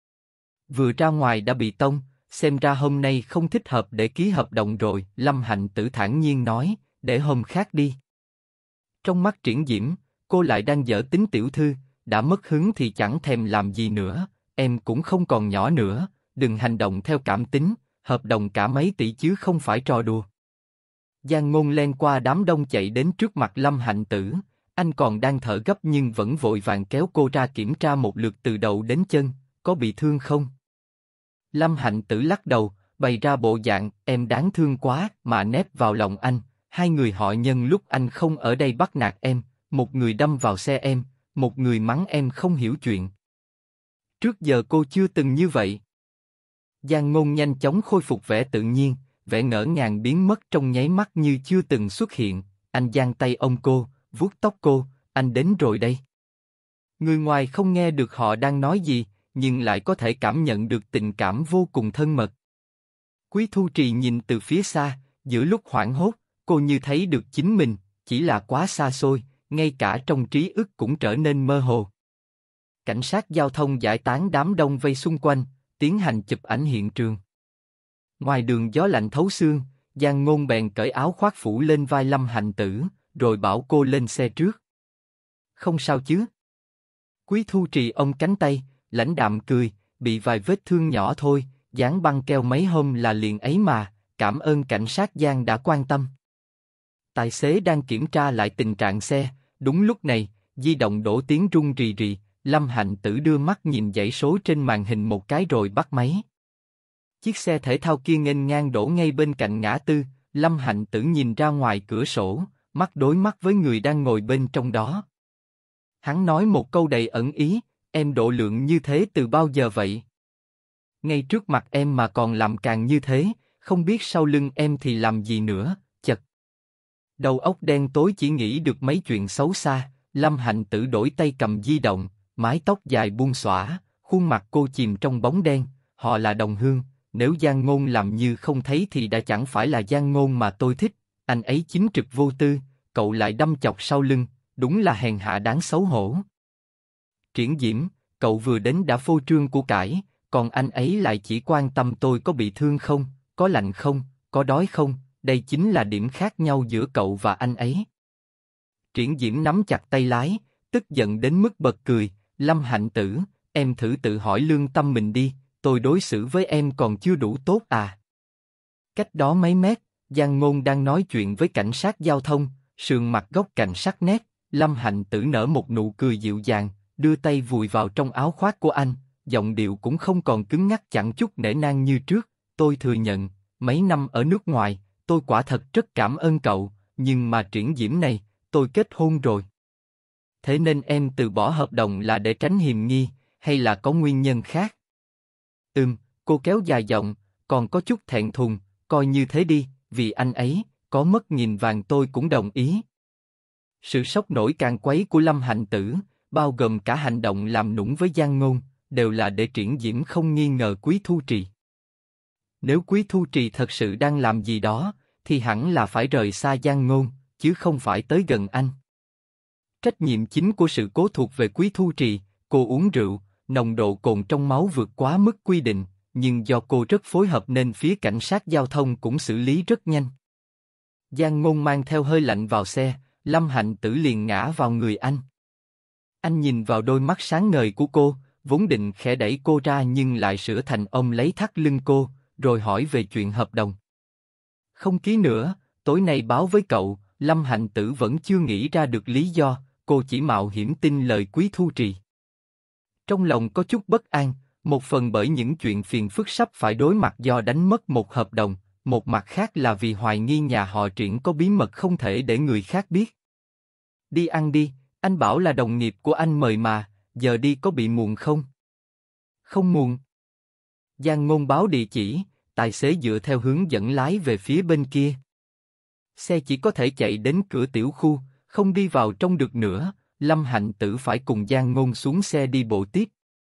vừa ra ngoài đã bị tông, xem ra hôm nay không thích hợp để ký hợp đồng rồi, Lâm Hạnh Tử thản nhiên nói, để hôm khác đi. Trong mắt Triển Diễm, cô lại đang dở tính tiểu thư, đã mất hứng thì chẳng thèm làm gì nữa, em cũng không còn nhỏ nữa, đừng hành động theo cảm tính, hợp đồng cả mấy tỷ chứ không phải trò đùa. Giang Ngôn len qua đám đông chạy đến trước mặt Lâm Hạnh Tử, anh còn đang thở gấp nhưng vẫn vội vàng kéo cô ra kiểm tra một lượt từ đầu đến chân, có bị thương không? Lâm Hạnh Tử lắc đầu, bày ra bộ dạng em đáng thương quá mà nép vào lòng anh, hai người họ nhân lúc anh không ở đây bắt nạt em, một người đâm vào xe em, một người mắng em không hiểu chuyện. Trước giờ cô chưa từng như vậy. Giang Ngôn nhanh chóng khôi phục vẻ tự nhiên, vẻ ngỡ ngàng biến mất trong nháy mắt như chưa từng xuất hiện, anh giang tay ôm cô, vuốt tóc cô, anh đến rồi đây. Người ngoài không nghe được họ đang nói gì, nhưng lại có thể cảm nhận được tình cảm vô cùng thân mật. Quý Thu Trì nhìn từ phía xa, giữa lúc hoảng hốt, cô như thấy được chính mình, chỉ là quá xa xôi, ngay cả trong trí ức cũng trở nên mơ hồ. Cảnh sát giao thông giải tán đám đông vây xung quanh, tiến hành chụp ảnh hiện trường. Ngoài đường gió lạnh thấu xương, Giang Ngôn bèn cởi áo khoác phủ lên vai Lâm Hạnh Tử, rồi bảo cô lên xe trước. Không sao chứ? Quý Thu Trì ôm cánh tay, lãnh đạm cười, bị vài vết thương nhỏ thôi, dán băng keo mấy hôm là liền ấy mà, cảm ơn cảnh sát Giang đã quan tâm. Tài xế đang kiểm tra lại tình trạng xe, đúng lúc này, di động đổ tiếng rung rì rì, Lâm Hạnh Tử đưa mắt nhìn dãy số trên màn hình một cái rồi bắt máy. Chiếc xe thể thao kia nghênh ngang đổ ngay bên cạnh ngã tư, Lâm Hạnh Tử nhìn ra ngoài cửa sổ, mắt đối mắt với người đang ngồi bên trong đó. Hắn nói một câu đầy ẩn ý, em độ lượng như thế từ bao giờ vậy? Ngay trước mặt em mà còn làm càng như thế, không biết sau lưng em thì làm gì nữa, chật. Đầu óc đen tối chỉ nghĩ được mấy chuyện xấu xa, Lâm Hạnh Tử đổi tay cầm di động, mái tóc dài buông xõa, khuôn mặt cô chìm trong bóng đen, họ là đồng hương, nếu Giang Ngôn làm như không thấy thì đã chẳng phải là Giang Ngôn mà tôi thích, anh ấy chính trực vô tư, cậu lại đâm chọc sau lưng, đúng là hèn hạ đáng xấu hổ. Triển Diễm, cậu vừa đến đã phô trương của cải, còn anh ấy lại chỉ quan tâm tôi có bị thương không, có lạnh không, có đói không, đây chính là điểm khác nhau giữa cậu và anh ấy. Triển Diễm nắm chặt tay lái, tức giận đến mức bật cười, Lâm Hạnh Tử, em thử tự hỏi lương tâm mình đi, tôi đối xử với em còn chưa đủ tốt à? Cách đó mấy mét, Giang Ngôn đang nói chuyện với cảnh sát giao thông, sườn mặt góc cạnh sắc nét. Lâm Hạnh Tử nở một nụ cười dịu dàng, đưa tay vùi vào trong áo khoác của anh, giọng điệu cũng không còn cứng nhắc chẳng chút nể nang như trước. Tôi thừa nhận, mấy năm ở nước ngoài, tôi quả thật rất cảm ơn cậu, nhưng mà Triển Diễm này, tôi kết hôn rồi. Thế nên em từ bỏ hợp đồng là để tránh hiềm nghi, hay là có nguyên nhân khác? Ừm, cô kéo dài giọng, còn có chút thẹn thùng, coi như thế đi, vì anh ấy, có mất nghìn vàng tôi cũng đồng ý. Sự sốc nổi càn quấy của Lâm Hạnh Tử, bao gồm cả hành động làm nũng với Giang Ngôn, đều là để Triển Diễm không nghi ngờ Quý Thu Trì. Nếu Quý Thu Trì thật sự đang làm gì đó, thì hẳn là phải rời xa Giang Ngôn, chứ không phải tới gần anh. Trách nhiệm chính của sự cố thuộc về Quý Thu Trì, cô uống rượu, nồng độ cồn trong máu vượt quá mức quy định, nhưng do cô rất phối hợp nên phía cảnh sát giao thông cũng xử lý rất nhanh. Giang Ngôn mang theo hơi lạnh vào xe, Lâm Hạnh Tử liền ngã vào người anh. Anh nhìn vào đôi mắt sáng ngời của cô, vốn định khẽ đẩy cô ra nhưng lại sửa thành ôm lấy thắt lưng cô, rồi hỏi về chuyện hợp đồng. Không ký nữa, tối nay báo với cậu. Lâm Hạnh Tử vẫn chưa nghĩ ra được lý do, cô chỉ mạo hiểm tin lời Quý Thu Trì. Trong lòng có chút bất an, một phần bởi những chuyện phiền phức sắp phải đối mặt do đánh mất một hợp đồng, một mặt khác là vì hoài nghi nhà họ Triển có bí mật không thể để người khác biết. Đi ăn đi, anh bảo là đồng nghiệp của anh mời mà, giờ đi có bị muộn không? Không muộn. Giang Ngôn báo địa chỉ, tài xế dựa theo hướng dẫn lái về phía bên kia. Xe chỉ có thể chạy đến cửa tiểu khu, không đi vào trong được nữa. Lâm Hạnh Tử phải cùng Giang Ngôn xuống xe đi bộ tiếp.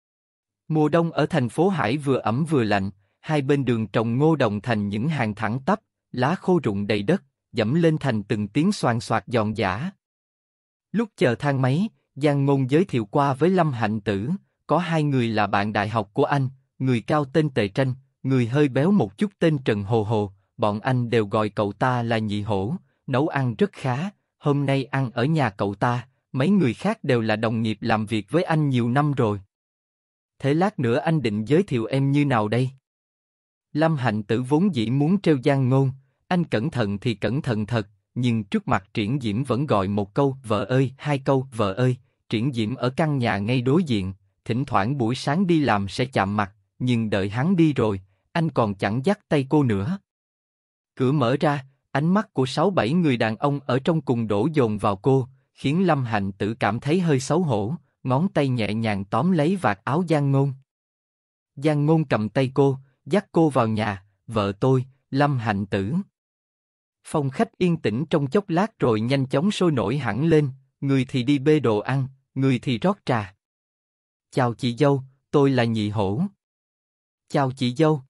Mùa đông ở thành phố Hải vừa ẩm vừa lạnh, hai bên đường trồng ngô đồng thành những hàng thẳng tắp, lá khô rụng đầy đất, dẫm lên thành từng tiếng xoàn xoạc giòn giã. Lúc chờ thang máy, Giang Ngôn giới thiệu qua với Lâm Hạnh Tử, có hai người là bạn đại học của anh, người cao tên Tề Tranh, người hơi béo một chút tên Trần Hồ Hồ. Bọn anh đều gọi cậu ta là Nhị Hổ, nấu ăn rất khá, hôm nay ăn ở nhà cậu ta, mấy người khác đều là đồng nghiệp làm việc với anh nhiều năm rồi. Thế lát nữa anh định giới thiệu em như nào đây? Lâm Hạnh Tử vốn dĩ muốn trêu Giang Ngôn, anh cẩn thận thì cẩn thận thật, nhưng trước mặt Triển Diễm vẫn gọi một câu vợ ơi, hai câu vợ ơi. Triển Diễm ở căn nhà ngay đối diện, thỉnh thoảng buổi sáng đi làm sẽ chạm mặt, nhưng đợi hắn đi rồi, anh còn chẳng dắt tay cô nữa. Cửa mở ra, ánh mắt của sáu bảy người đàn ông ở trong cùng đổ dồn vào cô, khiến Lâm Hạnh Tử cảm thấy hơi xấu hổ, ngón tay nhẹ nhàng tóm lấy vạt áo Giang Ngôn. Giang Ngôn cầm tay cô, dắt cô vào nhà, vợ tôi, Lâm Hạnh Tử. Phòng khách yên tĩnh trong chốc lát rồi nhanh chóng sôi nổi hẳn lên, người thì đi bê đồ ăn, người thì rót trà. Chào chị dâu, tôi là Nhị Hổ. Chào chị dâu.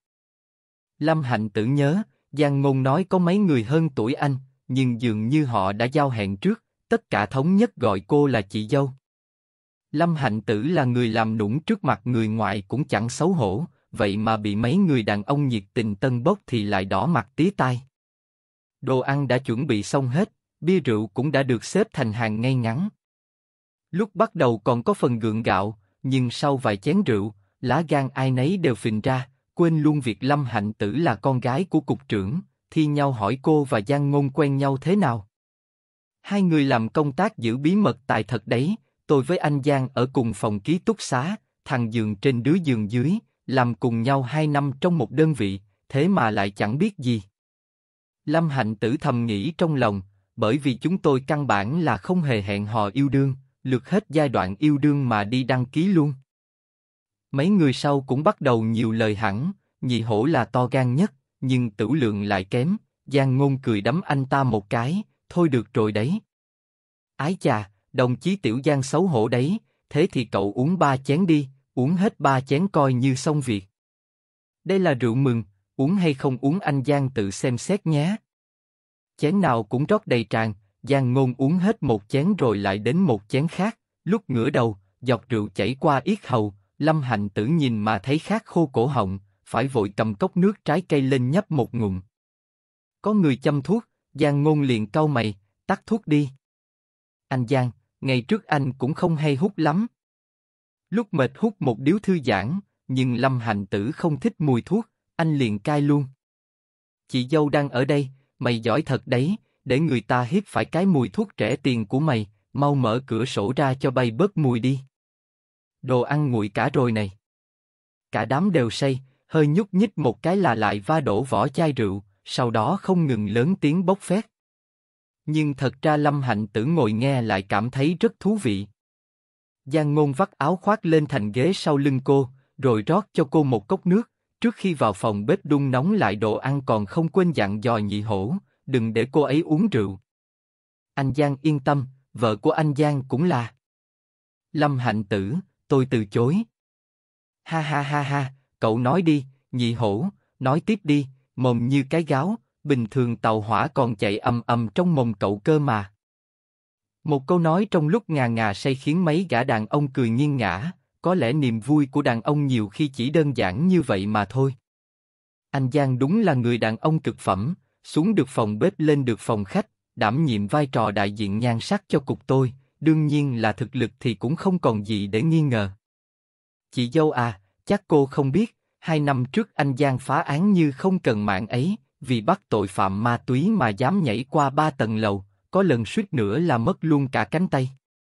Lâm Hạnh Tử nhớ, Giang Ngôn nói có mấy người hơn tuổi anh, nhưng dường như họ đã giao hẹn trước, tất cả thống nhất gọi cô là chị dâu. Lâm Hạnh Tử là người làm nũng trước mặt người ngoài cũng chẳng xấu hổ, vậy mà bị mấy người đàn ông nhiệt tình tân bốc thì lại đỏ mặt tía tai. Đồ ăn đã chuẩn bị xong hết, bia rượu cũng đã được xếp thành hàng ngay ngắn. Lúc bắt đầu còn có phần gượng gạo, nhưng sau vài chén rượu, lá gan ai nấy đều phình ra, quên luôn việc Lâm Hạnh Tử là con gái của cục trưởng, thi nhau hỏi cô và Giang Ngôn quen nhau thế nào. Hai người làm công tác giữ bí mật tài thật đấy, tôi với anh Giang ở cùng phòng ký túc xá, thằng giường trên đứa giường dưới, làm cùng nhau hai năm trong một đơn vị, thế mà lại chẳng biết gì. Lâm Hạnh Tử thầm nghĩ trong lòng, bởi vì chúng tôi căn bản là không hề hẹn hò yêu đương, lượt hết giai đoạn yêu đương mà đi đăng ký luôn. Mấy người sau cũng bắt đầu nhiều lời hẳn, Nhị Hổ là to gan nhất, nhưng tửu lượng lại kém. Giang Ngôn cười đấm anh ta một cái, thôi được rồi đấy. Ái chà, đồng chí Tiểu Giang xấu hổ đấy, thế thì cậu uống ba chén đi, uống hết ba chén coi như xong việc. Đây là rượu mừng, uống hay không uống anh Giang tự xem xét nhé. Chén nào cũng rót đầy tràn, Giang Ngôn uống hết một chén rồi lại đến một chén khác, lúc ngửa đầu, giọt rượu chảy qua yết hầu, Lâm Hạnh Tử nhìn mà thấy khát khô cổ họng, phải vội cầm cốc nước trái cây lên nhấp một ngụm. Có người châm thuốc, Giang Ngôn liền cau mày, tắt thuốc đi. Anh Giang, ngày trước anh cũng không hay hút lắm. Lúc mệt hút một điếu thư giãn, nhưng Lâm Hạnh Tử không thích mùi thuốc, anh liền cai luôn. Chị dâu đang ở đây, mày giỏi thật đấy, để người ta hít phải cái mùi thuốc rẻ tiền của mày, mau mở cửa sổ ra cho bay bớt mùi đi. Đồ ăn nguội cả rồi này. Cả đám đều say, hơi nhúc nhích một cái là lại va đổ vỏ chai rượu, sau đó không ngừng lớn tiếng bốc phét. Nhưng thật ra Lâm Hạnh Tử ngồi nghe lại cảm thấy rất thú vị. Giang Ngôn vắt áo khoác lên thành ghế sau lưng cô, rồi rót cho cô một cốc nước, trước khi vào phòng bếp đun nóng lại đồ ăn còn không quên dặn dò Nhị Hổ, đừng để cô ấy uống rượu. Anh Giang yên tâm, vợ của anh Giang cũng là. Lâm Hạnh Tử, tôi từ chối. Ha ha ha ha, cậu nói đi, Nhị Hổ, nói tiếp đi, mồm như cái gáo, bình thường tàu hỏa còn chạy ầm ầm trong mồm cậu cơ mà. Một câu nói trong lúc ngà ngà say khiến mấy gã đàn ông cười nghiêng ngã, có lẽ niềm vui của đàn ông nhiều khi chỉ đơn giản như vậy mà thôi. Anh Giang đúng là người đàn ông cực phẩm, xuống được phòng bếp lên được phòng khách, đảm nhiệm vai trò đại diện nhan sắc cho cục tôi, đương nhiên là thực lực thì cũng không còn gì để nghi ngờ. Chị dâu à, chắc cô không biết, hai năm trước anh Giang phá án như không cần mạng ấy, vì bắt tội phạm ma túy mà dám nhảy qua ba tầng lầu, có lần suýt nữa là mất luôn cả cánh tay.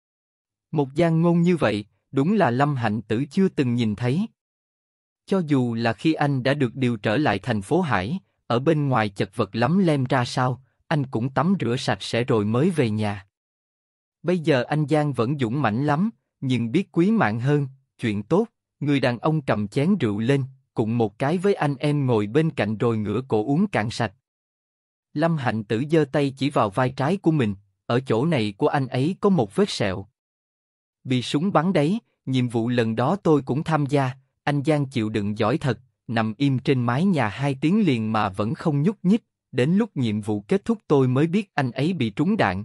Một Giang Ngôn như vậy, đúng là Lâm Hạnh Tử chưa từng nhìn thấy. Cho dù là khi anh đã được điều trở lại thành phố Hải, ở bên ngoài chật vật lắm lem ra sao, anh cũng tắm rửa sạch sẽ rồi mới về nhà. Bây giờ anh Giang vẫn dũng mãnh lắm, nhưng biết quý mạng hơn, chuyện tốt, người đàn ông cầm chén rượu lên, cùng một cái với anh em ngồi bên cạnh rồi ngửa cổ uống cạn sạch. Lâm Hạnh Tử giơ tay chỉ vào vai trái của mình, ở chỗ này của anh ấy có một vết sẹo. Bị súng bắn đấy, nhiệm vụ lần đó tôi cũng tham gia, anh Giang chịu đựng giỏi thật, nằm im trên mái nhà hai tiếng liền mà vẫn không nhúc nhích, đến lúc nhiệm vụ kết thúc tôi mới biết anh ấy bị trúng đạn.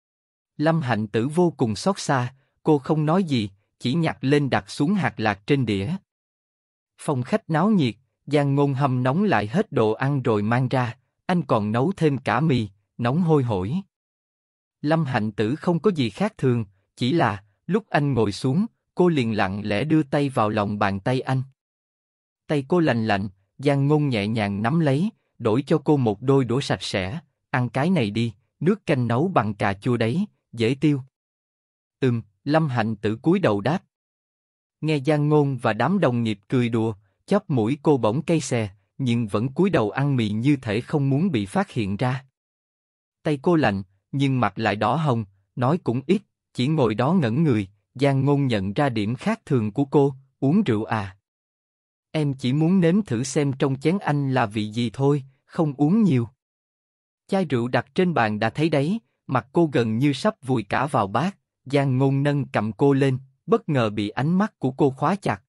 Lâm Hạnh Tử vô cùng xót xa, cô không nói gì, chỉ nhặt lên đặt xuống hạt lạc trên đĩa. Phòng khách náo nhiệt, Giang Ngôn hâm nóng lại hết đồ ăn rồi mang ra, anh còn nấu thêm cả mì, nóng hôi hổi. Lâm Hạnh Tử không có gì khác thường, chỉ là, lúc anh ngồi xuống, cô liền lặng lẽ đưa tay vào lòng bàn tay anh. Tay cô lành lạnh, Giang Ngôn nhẹ nhàng nắm lấy, đổi cho cô một đôi đũa sạch sẽ, ăn cái này đi, nước canh nấu bằng cà chua đấy, dễ tiêu. Ừm, Lâm Hạnh Tử cúi đầu đáp. Nghe Giang Ngôn và đám đồng nghiệp cười đùa, chóp mũi cô bỗng cay xè, nhưng vẫn cúi đầu ăn mì như thể không muốn bị phát hiện ra. Tay cô lạnh, nhưng mặt lại đỏ hồng, nói cũng ít, chỉ ngồi đó ngẩn người. Giang Ngôn nhận ra điểm khác thường của cô, uống rượu à? Em chỉ muốn nếm thử xem trong chén anh là vị gì thôi, không uống nhiều. Chai rượu đặt trên bàn đã thấy đấy, mặt cô gần như sắp vùi cả vào bát. Giang Ngôn nâng cầm cô lên, bất ngờ bị ánh mắt của cô khóa chặt.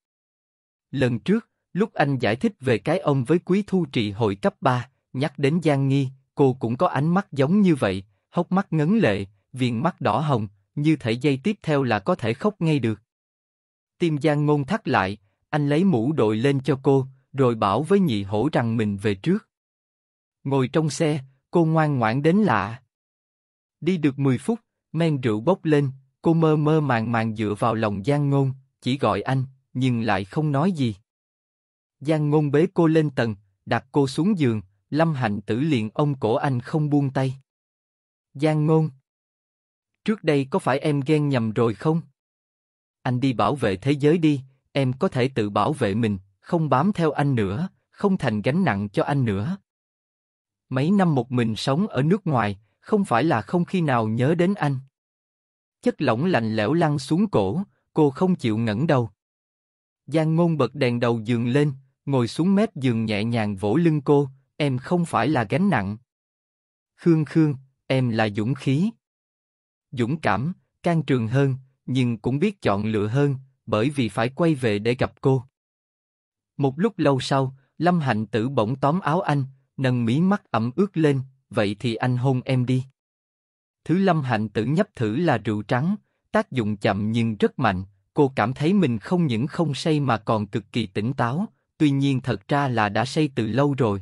Lần trước, lúc anh giải thích về cái ông với Quý Thu Trì hồi cấp ba, nhắc đến Giang Nghi, cô cũng có ánh mắt giống như vậy, hốc mắt ngấn lệ, viền mắt đỏ hồng, như thể giây tiếp theo là có thể khóc ngay được. Tim Giang Ngôn thắt lại, anh lấy mũ đội lên cho cô, rồi bảo với Nhị Hổ rằng mình về trước. Ngồi trong xe, cô ngoan ngoãn đến lạ. Đi được mười phút, men rượu bốc lên, cô mơ mơ màng màng dựa vào lòng Giang Ngôn, chỉ gọi anh, nhưng lại không nói gì. Giang Ngôn bế cô lên tầng, đặt cô xuống giường, Lâm Hạnh Tử liền ôm cổ anh không buông tay. Giang Ngôn, trước đây có phải em ghen nhầm rồi không? Anh đi bảo vệ thế giới đi, em có thể tự bảo vệ mình, không bám theo anh nữa, không thành gánh nặng cho anh nữa. Mấy năm một mình sống ở nước ngoài, không phải là không khi nào nhớ đến anh. Chất lỏng lạnh lẽo lăn xuống cổ, cô không chịu ngẩng đầu. Giang Ngôn bật đèn đầu giường lên, ngồi xuống mép giường nhẹ nhàng vỗ lưng cô, em không phải là gánh nặng. Khương Khương, em là dũng khí. Dũng cảm, can trường hơn, nhưng cũng biết chọn lựa hơn, bởi vì phải quay về để gặp cô. Một lúc lâu sau, Lâm Hạnh Tử bỗng tóm áo anh, nâng mí mắt ẩm ướt lên, vậy thì anh hôn em đi. Thứ Lâm Hạnh Tử nhấp thử là rượu trắng, tác dụng chậm nhưng rất mạnh, cô cảm thấy mình không những không say mà còn cực kỳ tỉnh táo, tuy nhiên thật ra là đã say từ lâu rồi.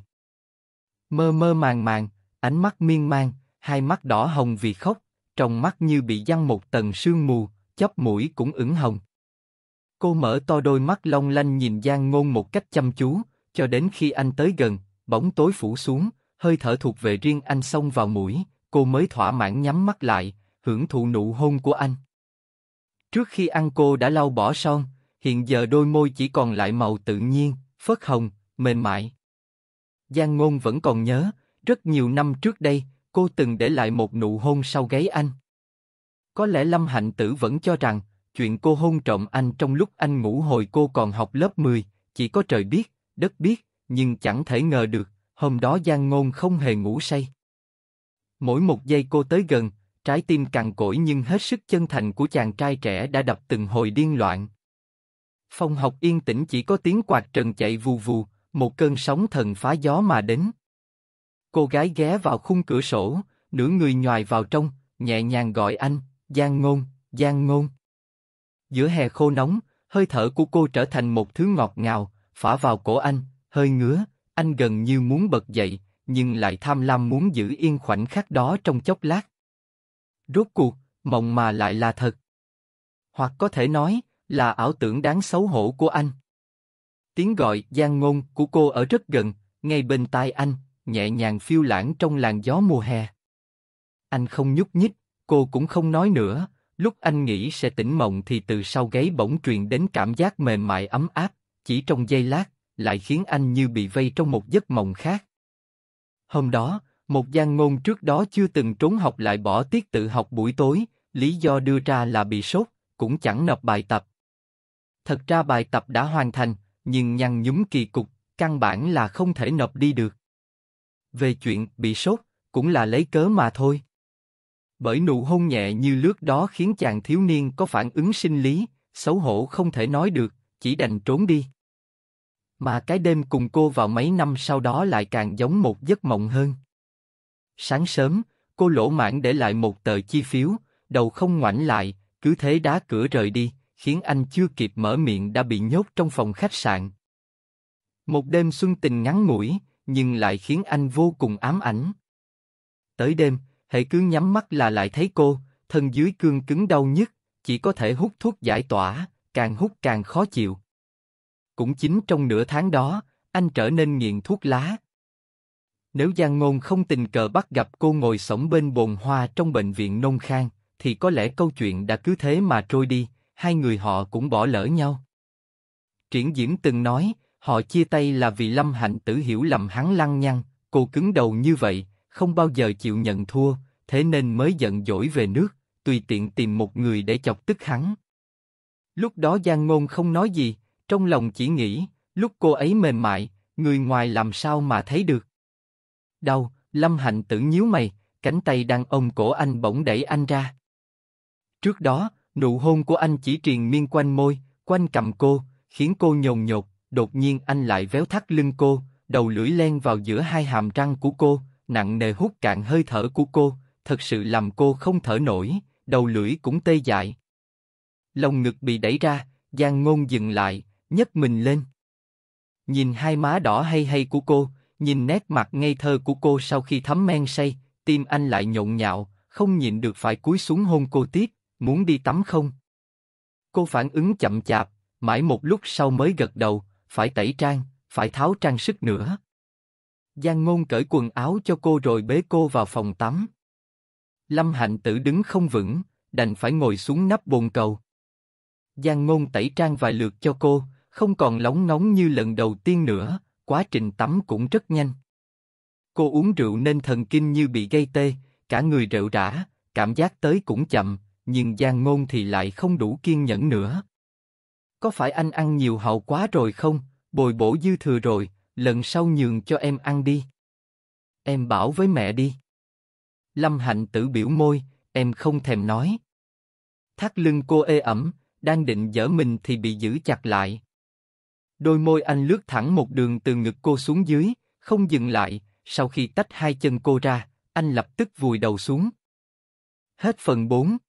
Mơ mơ màng màng, ánh mắt miên man, hai mắt đỏ hồng vì khóc, trong mắt như bị giăng một tầng sương mù, chóp mũi cũng ửng hồng. Cô mở to đôi mắt long lanh nhìn Giang Ngôn một cách chăm chú, cho đến khi anh tới gần, bóng tối phủ xuống, hơi thở thuộc về riêng anh xông vào mũi, cô mới thỏa mãn nhắm mắt lại, hưởng thụ nụ hôn của anh. Trước khi ăn cô đã lau bỏ son, hiện giờ đôi môi chỉ còn lại màu tự nhiên, phớt hồng, mềm mại. Giang Ngôn vẫn còn nhớ, rất nhiều năm trước đây, cô từng để lại một nụ hôn sau gáy anh. Có lẽ Lâm Hạnh Tử vẫn cho rằng, chuyện cô hôn trộm anh trong lúc anh ngủ hồi cô còn học lớp mười, chỉ có trời biết, đất biết, nhưng chẳng thể ngờ được, hôm đó Giang Ngôn không hề ngủ say. Mỗi một giây cô tới gần, trái tim cằn cỗi nhưng hết sức chân thành của chàng trai trẻ đã đập từng hồi điên loạn. Phòng học yên tĩnh chỉ có tiếng quạt trần chạy vù vù, một cơn sóng thần phá gió mà đến. Cô gái ghé vào khung cửa sổ, nửa người nhoài vào trong, nhẹ nhàng gọi anh, Giang Ngôn, Giang Ngôn. Giữa hè khô nóng, hơi thở của cô trở thành một thứ ngọt ngào, phả vào cổ anh, hơi ngứa, anh gần như muốn bật dậy, nhưng lại tham lam muốn giữ yên khoảnh khắc đó trong chốc lát. Rốt cuộc, mộng mà lại là thật. Hoặc có thể nói, là ảo tưởng đáng xấu hổ của anh. Tiếng gọi Giang Ngôn của cô ở rất gần, ngay bên tai anh, nhẹ nhàng phiêu lãng trong làn gió mùa hè. Anh không nhúc nhích, cô cũng không nói nữa, lúc anh nghĩ sẽ tỉnh mộng thì từ sau gáy bỗng truyền đến cảm giác mềm mại ấm áp, chỉ trong giây lát, lại khiến anh như bị vây trong một giấc mộng khác. Hôm đó, một Giang Ngôn trước đó chưa từng trốn học lại bỏ tiết tự học buổi tối, lý do đưa ra là bị sốt, cũng chẳng nộp bài tập. Thật ra bài tập đã hoàn thành, nhưng nhăn nhúm kỳ cục, căn bản là không thể nộp đi được. Về chuyện bị sốt, cũng là lấy cớ mà thôi. Bởi nụ hôn nhẹ như lướt đó khiến chàng thiếu niên có phản ứng sinh lý, xấu hổ không thể nói được, chỉ đành trốn đi. Mà cái đêm cùng cô vào mấy năm sau đó lại càng giống một giấc mộng hơn. Sáng sớm, cô lỗ mãng để lại một tờ chi phiếu, đầu không ngoảnh lại, cứ thế đá cửa rời đi, khiến anh chưa kịp mở miệng đã bị nhốt trong phòng khách sạn. Một đêm xuân tình ngắn ngủi, nhưng lại khiến anh vô cùng ám ảnh. Tới đêm, hễ cứ nhắm mắt là lại thấy cô, thân dưới cương cứng đau nhức, chỉ có thể hút thuốc giải tỏa, càng hút càng khó chịu. Cũng chính trong nửa tháng đó, anh trở nên nghiện thuốc lá. Nếu Giang Ngôn không tình cờ bắt gặp cô ngồi xổm bên bồn hoa trong bệnh viện nôn khan, thì có lẽ câu chuyện đã cứ thế mà trôi đi, hai người họ cũng bỏ lỡ nhau. Triển Diễm từng nói, họ chia tay là vì Lâm Hạnh Tử hiểu lầm hắn lăng nhăng, cô cứng đầu như vậy, không bao giờ chịu nhận thua, thế nên mới giận dỗi về nước, tùy tiện tìm một người để chọc tức hắn. Lúc đó Giang Ngôn không nói gì, trong lòng chỉ nghĩ, lúc cô ấy mềm mại, người ngoài làm sao mà thấy được. Đau, Lâm Hạnh Tử nhíu mày, cánh tay đang ôm cổ anh bỗng đẩy anh ra. Trước đó, nụ hôn của anh chỉ triền miên quanh môi, quanh cằm cô, khiến cô nhồn nhột, đột nhiên anh lại véo thắt lưng cô, đầu lưỡi len vào giữa hai hàm răng của cô, nặng nề hút cạn hơi thở của cô, thật sự làm cô không thở nổi, đầu lưỡi cũng tê dại. Lồng ngực bị đẩy ra, Giang Ngôn dừng lại, nhấc mình lên. Nhìn hai má đỏ hay hay của cô, nhìn nét mặt ngây thơ của cô sau khi thấm men say, tim anh lại nhộn nhạo, không nhịn được phải cúi xuống hôn cô tiếp, muốn đi tắm không? Cô phản ứng chậm chạp, mãi một lúc sau mới gật đầu, phải tẩy trang, phải tháo trang sức nữa. Giang Ngôn cởi quần áo cho cô rồi bế cô vào phòng tắm. Lâm Hạnh Tử đứng không vững, đành phải ngồi xuống nắp bồn cầu. Giang Ngôn tẩy trang vài lượt cho cô, không còn lóng ngóng như lần đầu tiên nữa, quá trình tắm cũng rất nhanh. Cô uống rượu nên thần kinh như bị gây tê, cả người rệu rã, cảm giác tới cũng chậm, nhưng Giang Ngôn thì lại không đủ kiên nhẫn nữa. Có phải anh ăn nhiều hậu quá rồi không, bồi bổ dư thừa rồi, lần sau nhường cho em ăn đi. Em bảo với mẹ đi. Lâm Hạnh Tử biểu môi, em không thèm nói. Thắt lưng cô ê ẩm, đang định giở mình thì bị giữ chặt lại. Đôi môi anh lướt thẳng một đường từ ngực cô xuống dưới, không dừng lại, sau khi tách hai chân cô ra, anh lập tức vùi đầu xuống. Hết phần bốn.